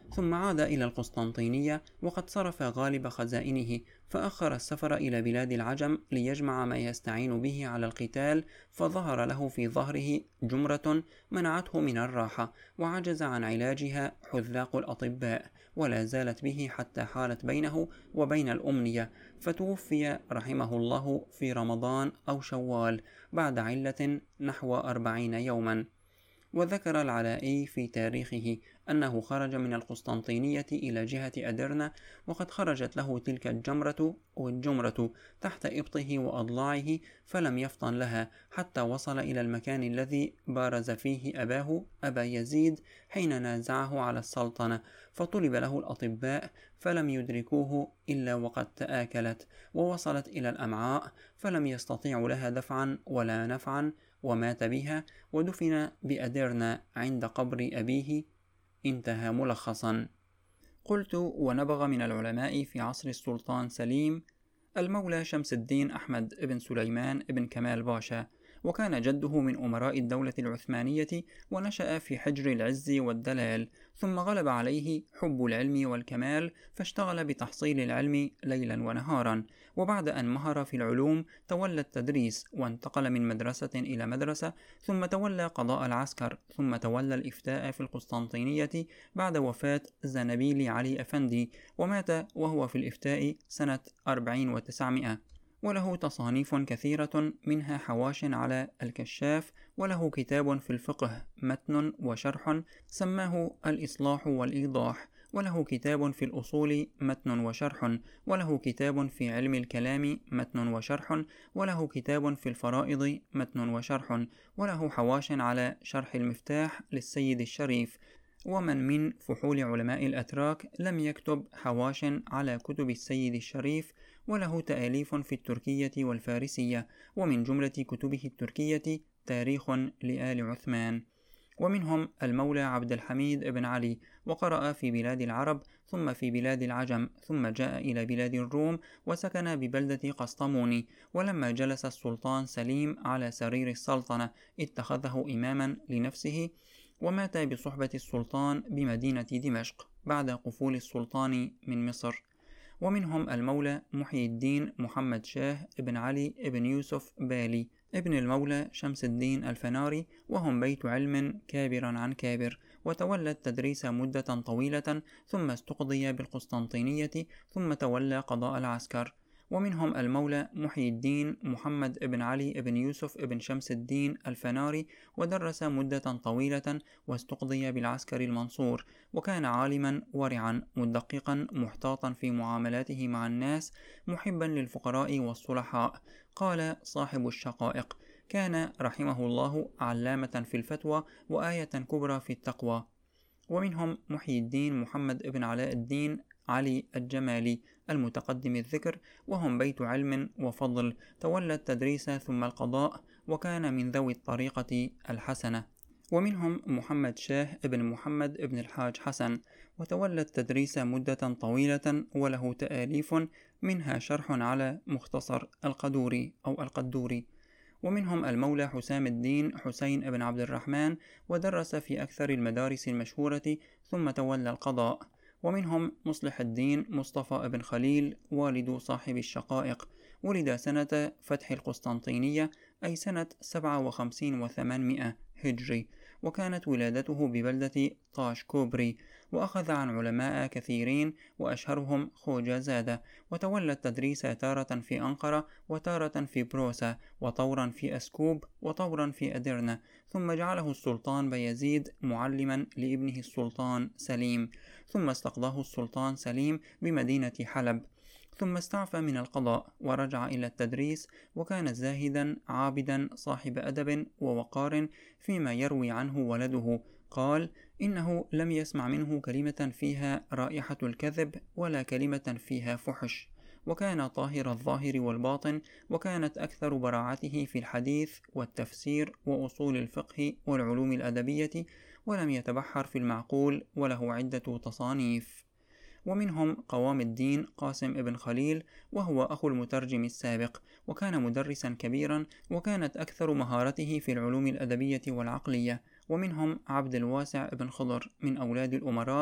ثم عاد إلى القسطنطينية وقد صرف غالب خزائنه، فأخر السفر إلى بلاد العجم ليجمع ما يستعين به على القتال، فظهر له في ظهره جمرة منعته من الراحة، وعجز عن علاجها حذاق الأطباء، ولا زالت به حتى حالت بينه وبين الأمنية، فتوفي رحمه الله في رمضان أو شوال بعد علة نحو أربعين يوما. وذكر العلائي في تاريخه أنه خرج من القسطنطينية إلى جهة أدرنة، وقد خرجت له تلك الجمرة والجمرة تحت إبطه وأضلاعه، فلم يفطن لها حتى وصل إلى المكان الذي بارز فيه أباه أبا يزيد حين نازعه على السلطنة، فطلب له الأطباء فلم يدركوه إلا وقد تآكلت ووصلت إلى الأمعاء، فلم يستطيعوا لها دفعا ولا نفعا، ومات بها ودفن بأدرنا عند قبر أبيه. انتهى ملخصا. قلت: ونبغ من العلماء في عصر السلطان سليم المولى شمس الدين أحمد بن سليمان بن كمال باشا، وكان جده من أمراء الدولة العثمانية، ونشأ في حجر العز والدلال، ثم غلب عليه حب العلم والكمال، فاشتغل بتحصيل العلم ليلا ونهارا، وبعد أن مهر في العلوم تولى التدريس، وانتقل من مدرسة إلى مدرسة، ثم تولى قضاء العسكر، ثم تولى الإفتاء في القسطنطينية بعد وفاة زنبيل علي أفندي، ومات وهو في الإفتاء سنة أربعين وتسعمائة. وله تصانيف كثيرة، منها حواش على الكشاف، وله كتاب في الفقه متن وشرح سماه الإصلاح والإيضاح، وله كتاب في الأصول متن وشرح، وله كتاب في علم الكلام متن وشرح، وله كتاب في الفرائض متن وشرح، وله حواش على شرح المفتاح للسيد الشريف. ومن من فحول علماء الأتراك لم يكتب حواش على كتب السيد الشريف، وله تأليف في التركية والفارسية، ومن جملة كتبه التركية تاريخ لآل عثمان. ومنهم المولى عبد الحميد بن علي، وقرأ في بلاد العرب ثم في بلاد العجم، ثم جاء إلى بلاد الروم وسكن ببلدة قسطموني، ولما جلس السلطان سليم على سرير السلطنة اتخذه إماما لنفسه، ومات بصحبة السلطان بمدينة دمشق بعد قفول السلطان من مصر. ومنهم المولى محي الدين محمد شاه ابن علي ابن يوسف بالي ابن المولى شمس الدين الفناري، وهم بيت علم كابر عن كابر، وتولى التدريس مدة طويلة، ثم استقضي بالقسطنطينية، ثم تولى قضاء العسكر. ومنهم المولى محي الدين محمد ابن علي ابن يوسف ابن شمس الدين الفناري، ودرس مدة طويلة، واستقضي بالعسكر المنصور، وكان عالما ورعا مدققا محتاطا في معاملاته مع الناس، محبا للفقراء والصلحاء. قال صاحب الشقائق: كان رحمه الله علامة في الفتوى، وآية كبرى في التقوى. ومنهم محي الدين محمد ابن علاء الدين علي الجمالي المتقدم الذكر، وهم بيت علم وفضل، تولى التدريس ثم القضاء، وكان من ذوي الطريقة الحسنة. ومنهم محمد شاه ابن محمد ابن الحاج حسن، وتولى التدريس مدة طويلة، وله تآليف، منها شرح على مختصر القدوري أو القدوري. ومنهم المولى حسام الدين حسين بن عبد الرحمن، ودرس في أكثر المدارس المشهورة، ثم تولى القضاء. ومنهم مصلح الدين مصطفى بن خليل والد صاحب الشقائق، ولد سنة فتح القسطنطينية، أي سنة سبعة وخمسين وثمانمائة هجري، وكانت ولادته ببلدة طاش كوبري، وأخذ عن علماء كثيرين وأشهرهم خوجازادة، وتولى التدريس تارة في أنقرة، وتارة في بروسا، وطورا في أسكوب، وطورا في أدرنة، ثم جعله السلطان بايزيد معلما لابنه السلطان سليم، ثم استقضاه السلطان سليم بمدينة حلب، ثم استعفى من القضاء ورجع إلى التدريس، وكان زاهدا عابدا صاحب أدب ووقار، فيما يروي عنه ولده قال: إنه لم يسمع منه كلمة فيها رائحة الكذب ولا كلمة فيها فحش، وكان طاهر الظاهر والباطن، وكانت أكثر براعته في الحديث والتفسير وأصول الفقه والعلوم الأدبية، ولم يتبحر في المعقول، وله عدة تصانيف. ومنهم قوام الدين قاسم ابن خليل، وهو أخو المترجم السابق، وكان مدرسا كبيرا، وكانت أكثر مهارته في العلوم الأدبية والعقلية. ومنهم عبد الواسع ابن خضر من أولاد الأمراء،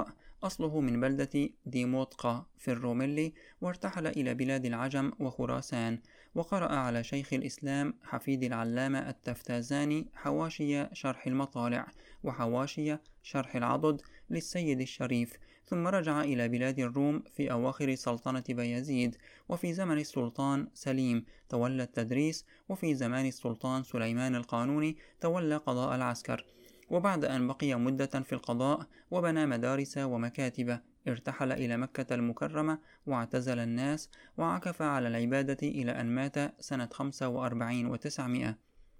أصله من بلدة ديموطقة في الروميلي، وارتحل إلى بلاد العجم وخراسان، وقرأ على شيخ الإسلام حفيد العلامة التفتازاني حواشي شرح المطالع وحواشي شرح العضد للسيد الشريف، ثم رجع إلى بلاد الروم في أواخر سلطنة بايزيد، وفي زمن السلطان سليم تولى التدريس، وفي زمان السلطان سليمان القانوني تولى قضاء العسكر. وبعد أن بقي مدة في القضاء وبنى مدارس ومكاتب، ارتحل إلى مكة المكرمة واعتزل الناس، وعكف على العبادة إلى أن مات سنة خمسة وأربعين وتسعمائة.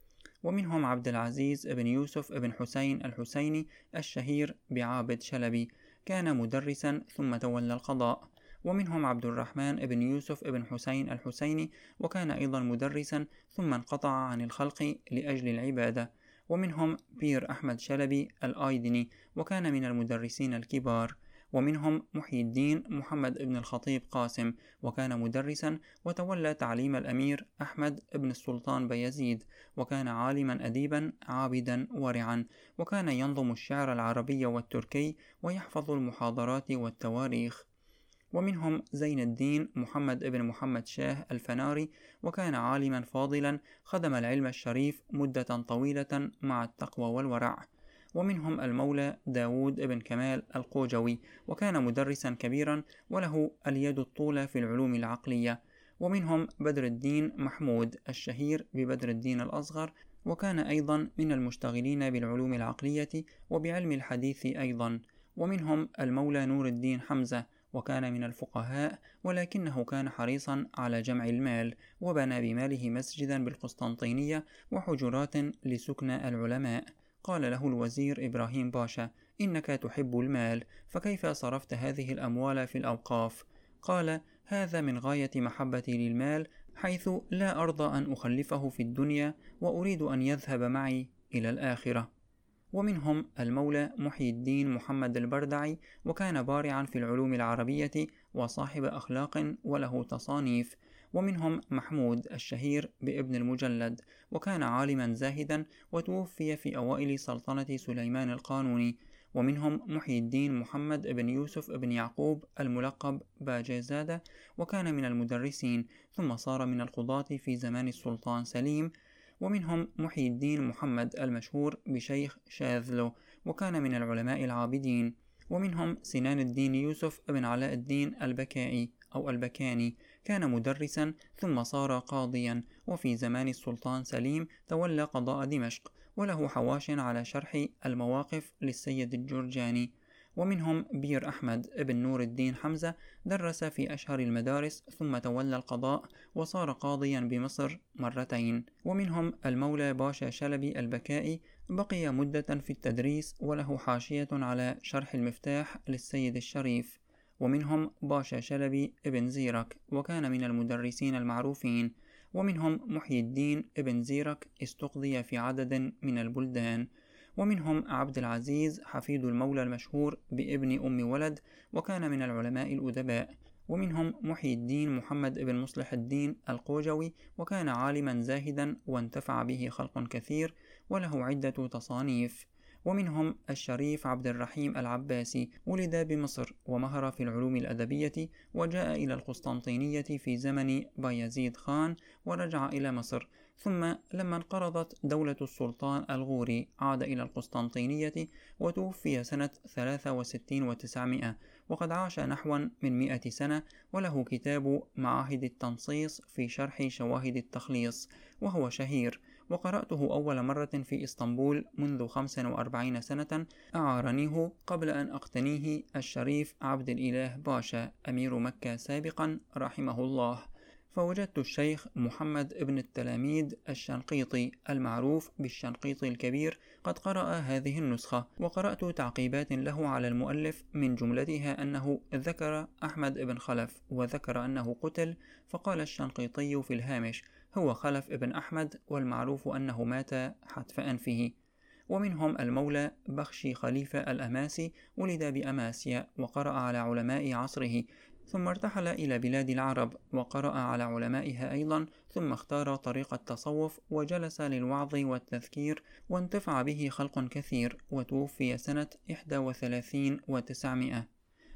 ومنهم عبد العزيز بن يوسف بن حسين الحسيني الشهير بعابد شلبي، كان مدرسا ثم تولى القضاء. ومنهم عبد الرحمن بن يوسف بن حسين الحسيني، وكان أيضا مدرسا ثم انقطع عن الخلق لأجل العبادة. ومنهم بير أحمد شلبي الآيدني، وكان من المدرسين الكبار. ومنهم محي الدين محمد بن الخطيب قاسم، وكان مدرسا وتولى تعليم الأمير أحمد بن السلطان بايزيد، وكان عالما أديبا عابدا ورعا، وكان ينظم الشعر العربي والتركي ويحفظ المحاضرات والتواريخ. ومنهم زين الدين محمد بن محمد شاه الفناري، وكان عالما فاضلا خدم العلم الشريف مدة طويلة مع التقوى والورع. ومنهم المولى داود بن كمال القوجوي، وكان مدرسا كبيرا وله اليد الطولى في العلوم العقلية. ومنهم بدر الدين محمود الشهير ببدر الدين الأصغر، وكان أيضا من المشتغلين بالعلوم العقلية وبعلم الحديث أيضا. ومنهم المولى نور الدين حمزة، وكان من الفقهاء، ولكنه كان حريصا على جمع المال، وبنى بماله مسجدا بالقسطنطينية وحجرات لسكن العلماء. قال له الوزير إبراهيم باشا: إنك تحب المال، فكيف صرفت هذه الأموال في الأوقاف؟ قال: هذا من غاية محبتي للمال، حيث لا أرضى أن أخلفه في الدنيا، وأريد أن يذهب معي إلى الآخرة. ومنهم المولى محي الدين محمد البردعي، وكان بارعا في العلوم العربية وصاحب أخلاق وله تصانيف. ومنهم محمود الشهير بابن المجلد، وكان عالما زاهدا وتوفي في أوائل سلطنة سليمان القانوني. ومنهم محي الدين محمد بن يوسف بن يعقوب الملقب باجيزادة، وكان من المدرسين، ثم صار من القضاة في زمان السلطان سليم. ومنهم محي الدين محمد المشهور بشيخ شاذلو، وكان من العلماء العابدين. ومنهم سنان الدين يوسف بن علاء الدين البكائي أو البكاني، كان مدرسا ثم صار قاضيا، وفي زمان السلطان سليم تولى قضاء دمشق، وله حواش على شرح المواقف للسيد الجرجاني. ومنهم بير أحمد بن نور الدين حمزة، درس في أشهر المدارس ثم تولى القضاء وصار قاضيا بمصر مرتين. ومنهم المولى باشا شلبي البكائي، بقي مدة في التدريس وله حاشية على شرح المفتاح للسيد الشريف. ومنهم باشا شلبي ابن زيرك، وكان من المدرسين المعروفين. ومنهم محي الدين ابن زيرك، استقضي في عدد من البلدان. ومنهم عبد العزيز حفيد المولى المشهور بابن أم ولد، وكان من العلماء الأدباء. ومنهم محي الدين محمد بن مصلح الدين القوجوي، وكان عالما زاهدا وانتفع به خلق كثير وله عدة تصانيف. ومنهم الشريف عبد الرحيم العباسي، ولد بمصر ومهر في العلوم الأدبية، وجاء إلى القسطنطينية في زمن بايزيد خان ورجع إلى مصر، ثم لما انقرضت دولة السلطان الغوري عاد إلى القسطنطينية، وتوفي سنة ثلاثة وستين وتسعمائة، وقد عاش نحو من مئة سنة، وله كتاب معاهد التنصيص في شرح شواهد التخليص، وهو شهير، وقرأته أول مرة في إسطنبول منذ خمس وأربعين سنة، أعارنيه قبل أن أقتنيه الشريف عبد الإله باشا أمير مكة سابقا رحمه الله، فوجدت الشيخ محمد ابن التلاميذ الشنقيطي المعروف بالشنقيطي الكبير قد قرأ هذه النسخة، وقرأت تعقيبات له على المؤلف، من جملتها أنه ذكر أحمد بن خلف وذكر أنه قتل، فقال الشنقيطي في الهامش: هو خلف ابن أحمد، والمعروف أنه مات حتف أنفه. ومنهم المولى بخشي خليفة الأماسي، ولد بأماسيا وقرأ على علماء عصره، ثم ارتحل إلى بلاد العرب وقرأ على علمائها أيضا، ثم اختار طريق التصوف وجلس للوعظ والتذكير، وانتفع به خلق كثير، وتوفي سنة إحدى وثلاثين وتسعمائة.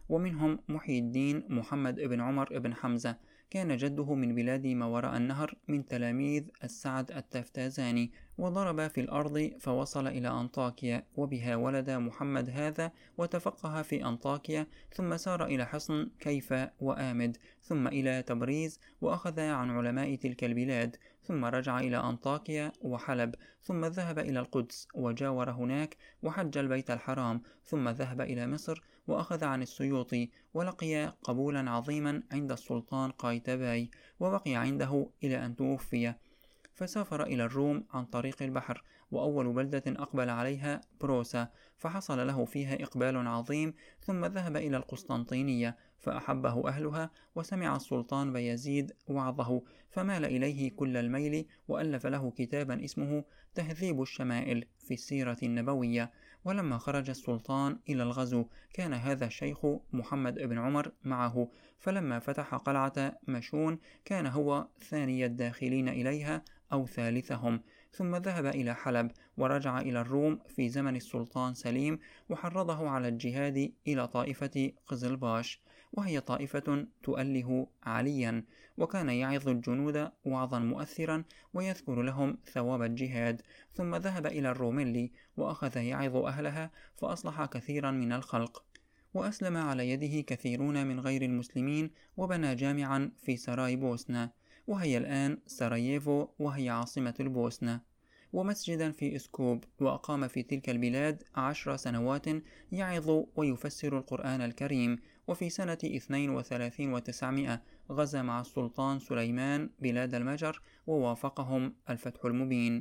ومنهم محي الدين محمد بن عمر بن حمزة، كان جده من بلاد ما وراء النهر من تلاميذ السعد التفتازاني، وضرب في الأرض فوصل إلى أنطاكيا، وبها ولد محمد هذا وتفقه في أنطاكيا، ثم سار إلى حصن كيفا وآمد، ثم إلى تبريز وأخذ عن علماء تلك البلاد، ثم رجع إلى أنطاكيا وحلب، ثم ذهب إلى القدس وجاور هناك وحج البيت الحرام، ثم ذهب إلى مصر وأخذ عن السيوطي، ولقي قبولا عظيما عند السلطان قايتباي، وبقي عنده إلى أن توفي، فسافر إلى الروم عن طريق البحر، وأول بلدة أقبل عليها بروسا، فحصل له فيها إقبال عظيم، ثم ذهب إلى القسطنطينية فأحبه أهلها، وسمع السلطان بايزيد وعظه فمال إليه كل الميل، وألف له كتابا اسمه تهذيب الشمائل في السيرة النبوية. ولما خرج السلطان إلى الغزو كان هذا الشيخ محمد بن عمر معه، فلما فتح قلعة مشون كان هو ثاني الداخلين إليها أو ثالثهم، ثم ذهب إلى حلب ورجع إلى الروم في زمن السلطان سليم، وحرضه على الجهاد إلى طائفة قزلباش، وهي طائفة تؤله عليا، وكان يعظ الجنود وعظا مؤثرا ويذكر لهم ثواب الجهاد، ثم ذهب إلى الروميلي وأخذ يعظ أهلها فأصلح كثيرا من الخلق، وأسلم على يده كثيرون من غير المسلمين، وبنى جامعا في سراي بوسنا وهي الآن سراييفو وهي عاصمة البوسنة، ومسجدا في إسكوب، وأقام في تلك البلاد عشر سنوات يعظ ويفسر القرآن الكريم. وفي سنة اثنين وثلاثين وتسعمائة غزا مع السلطان سليمان بلاد المجر، ووافقهم الفتح المبين،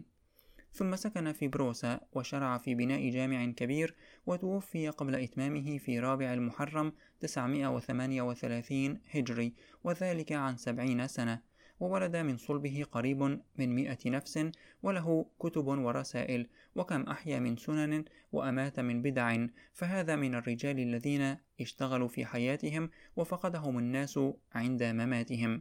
ثم سكن في بروسا وشرع في بناء جامع كبير، وتوفي قبل إتمامه في رابع المحرم تسعمائة وثمانية وثلاثين هجري، وذلك عن سبعين سنة، وولد من صلبه قريب من مئة نفس، وله كتب ورسائل، وكم أحيا من سنن وأمات من بدع، فهذا من الرجال الذين اشتغلوا في حياتهم وفقدهم الناس عند مماتهم.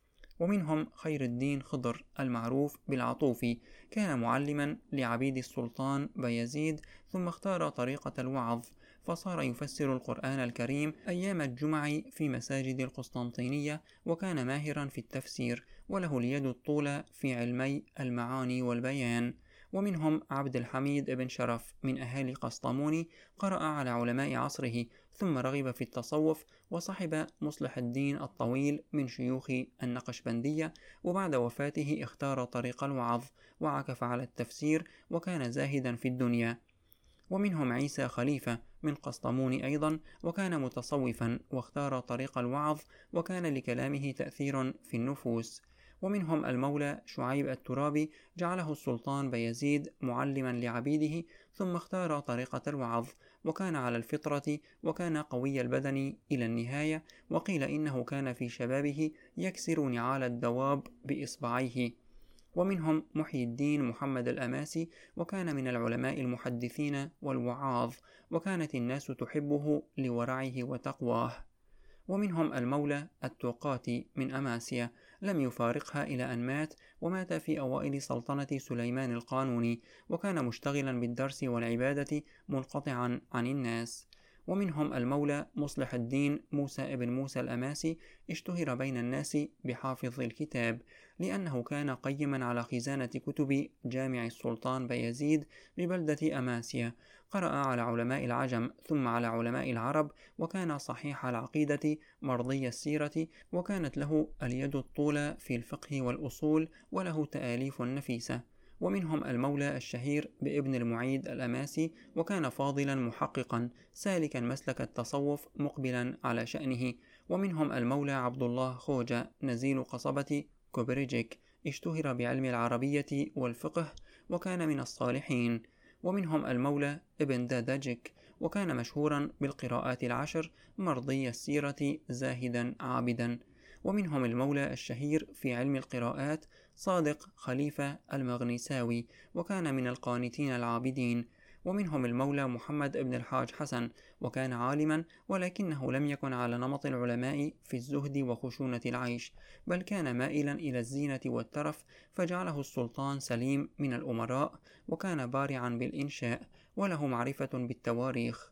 ومنهم خير الدين خضر المعروف بالعطوفي، كان معلما لعبيد السلطان بايزيد، ثم اختار طريقة الوعظ، فصار يفسر القرآن الكريم أيام الجمع في مساجد القسطنطينية، وكان ماهرا في التفسير، وله اليد الطولى في علمي المعاني والبيان. ومنهم عبد الحميد بن شرف من أهالي قسطموني، قرأ على علماء عصره، ثم رغب في التصوف، وصحب مصلح الدين الطويل من شيوخ النقشبندية، وبعد وفاته اختار طريق الوعظ وعكف على التفسير، وكان زاهدا في الدنيا. ومنهم عيسى خليفة من قسطمون أيضا، وكان متصوفا واختار طريق الوعظ، وكان لكلامه تأثير في النفوس. ومنهم المولى شعيب الترابي، جعله السلطان بايزيد معلما لعبيده، ثم اختار طريقة الوعظ، وكان على الفطرة، وكان قوي البدن إلى النهاية، وقيل إنه كان في شبابه يكسر نعال الدواب بإصبعيه. ومنهم محي الدين محمد الأماسي، وكان من العلماء المحدثين والوعاظ، وكانت الناس تحبه لورعه وتقواه. ومنهم المولى التوقاتي من أماسيا، لم يفارقها إلى أن مات، ومات في أوائل سلطنة سليمان القانوني، وكان مشتغلا بالدرس والعبادة منقطعا عن الناس. ومنهم المولى مصلح الدين موسى ابن موسى الأماسي، اشتهر بين الناس بحافظ الكتاب، لأنه كان قيما على خزانة كتب جامع السلطان بايزيد ببلدة أماسيا، قرأ على علماء العجم ثم على علماء العرب، وكان صحيح العقيدة مرضي السيرة، وكانت له اليد الطولى في الفقه والأصول، وله تآليف نفيسة. ومنهم المولى الشهير بابن المعيد الأماسي، وكان فاضلا محققا سالكا مسلك التصوف مقبلا على شأنه. ومنهم المولى عبد الله خوجة نزيل قصبة كوبريجيك، اشتهر بعلم العربية والفقه، وكان من الصالحين. ومنهم المولى ابن داداجيك، وكان مشهورا بالقراءات العشر مرضي السيرة زاهدا عابدا. ومنهم المولى الشهير في علم القراءات صادق خليفة المغنيساوي، وكان من القانتين العابدين. ومنهم المولى محمد بن الحاج حسن، وكان عالما، ولكنه لم يكن على نمط العلماء في الزهد وخشونة العيش، بل كان مائلا إلى الزينة والترف، فجعله السلطان سليم من الأمراء، وكان بارعا بالإنشاء، وله معرفة بالتواريخ.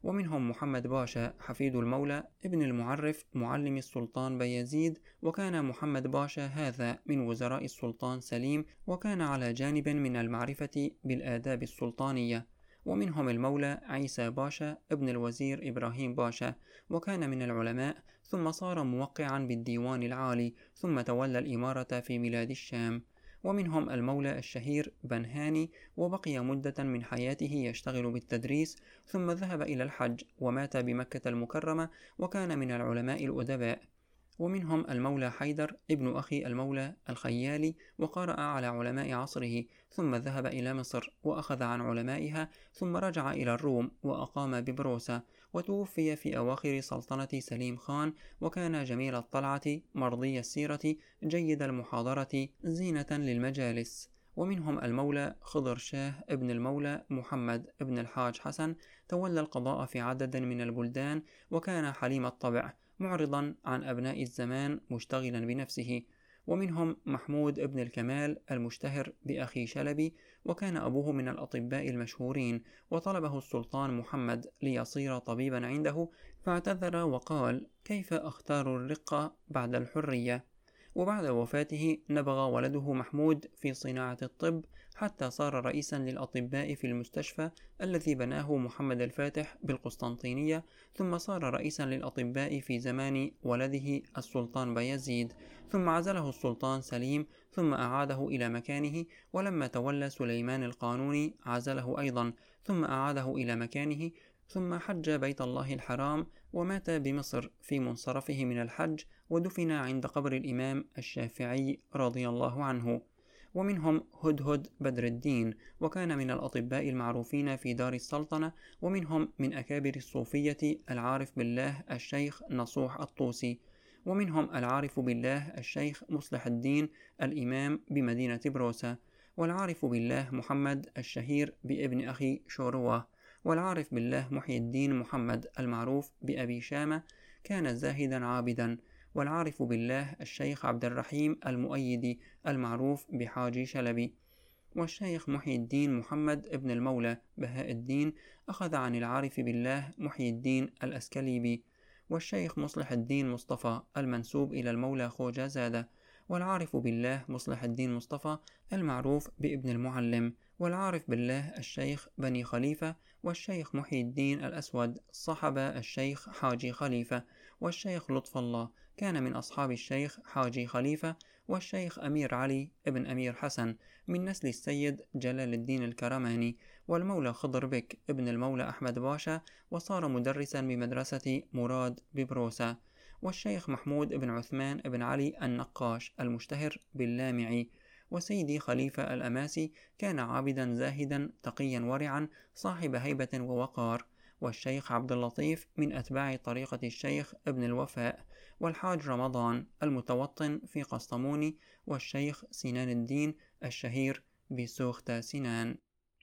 ومنهم محمد باشا حفيد المولى ابن المعرف معلم السلطان بايزيد، وكان محمد باشا هذا من وزراء السلطان سليم، وكان على جانب من المعرفة بالآداب السلطانية. ومنهم المولى عيسى باشا ابن الوزير إبراهيم باشا، وكان من العلماء، ثم صار موقعا بالديوان العالي، ثم تولى الإمارة في بلاد الشام. ومنهم المولى الشهير بن هاني، وبقي مدة من حياته يشتغل بالتدريس، ثم ذهب إلى الحج ومات بمكة المكرمة، وكان من العلماء الأدباء. ومنهم المولى حيدر ابن أخي المولى الخيالي، وقرأ على علماء عصره، ثم ذهب إلى مصر وأخذ عن علمائها، ثم رجع إلى الروم وأقام ببروسة، وتوفي في أواخر سلطنة سليم خان، وكان جميل الطلعة مرضي السيرة جيد المحاضرة زينة للمجالس. ومنهم المولى خضر شاه ابن المولى محمد ابن الحاج حسن، تولى القضاء في عدد من البلدان، وكان حليم الطبع معرضا عن أبناء الزمان مشتغلا بنفسه. ومنهم محمود ابن الكمال المشتهر بأخي شلبي، وكان أبوه من الأطباء المشهورين، وطلبه السلطان محمد ليصير طبيبا عنده، فاعتذر وقال: كيف أختار الرقة بعد الحرية؟ وبعد وفاته نبغ ولده محمود في صناعة الطب، حتى صار رئيسا للأطباء في المستشفى الذي بناه محمد الفاتح بالقسطنطينية، ثم صار رئيسا للأطباء في زمان ولده السلطان بايزيد، ثم عزله السلطان سليم، ثم أعاده إلى مكانه، ولما تولى سليمان القانوني عزله أيضا، ثم أعاده إلى مكانه، ثم حج بيت الله الحرام، ومات بمصر في منصرفه من الحج، ودفن عند قبر الإمام الشافعي رضي الله عنه. ومنهم هدهد بدر الدين، وكان من الأطباء المعروفين في دار السلطنة. ومنهم من أكابر الصوفية العارف بالله الشيخ نصوح الطوسي. ومنهم العارف بالله الشيخ مصلح الدين الإمام بمدينة بروسة، والعارف بالله محمد الشهير بابن أخي شوروة، والعارف بالله محي الدين محمد المعروف بأبي شامة، كان زاهدا عابدا، والعارف بالله الشيخ عبد الرحيم المؤيدي المعروف بحاجي شلبي. والشيخ محي الدين محمد ابن المولى بهاء الدين أخذ عن العارف بالله محي الدين الأسكليبي. والشيخ مصلح الدين مصطفى المنسوب إلى المولى خوجة زادة، والعارف بالله مصلح الدين مصطفى المعروف بابن المعلم، والعارف بالله الشيخ بني خليفة. والشيخ محي الدين الأسود صحب الشيخ حاجي خليفة. والشيخ لطف الله كان من أصحاب الشيخ حاجي خليفة. والشيخ أمير علي ابن أمير حسن من نسل السيد جلال الدين الكرماني. والمولى خضر بك ابن المولى أحمد باشا، وصار مدرسا بمدرسة مراد ببروسة. والشيخ محمود ابن عثمان ابن علي النقاش المشتهر باللامعي. وسيدي خليفة الأماسي كان عابدا زاهدا تقيا ورعا صاحب هيبة ووقار. والشيخ عبد اللطيف من أتباع طريقة الشيخ ابن الوفاء. والحاج رمضان المتوطن في قسطموني. والشيخ سنان الدين الشهير بسوختة سنان.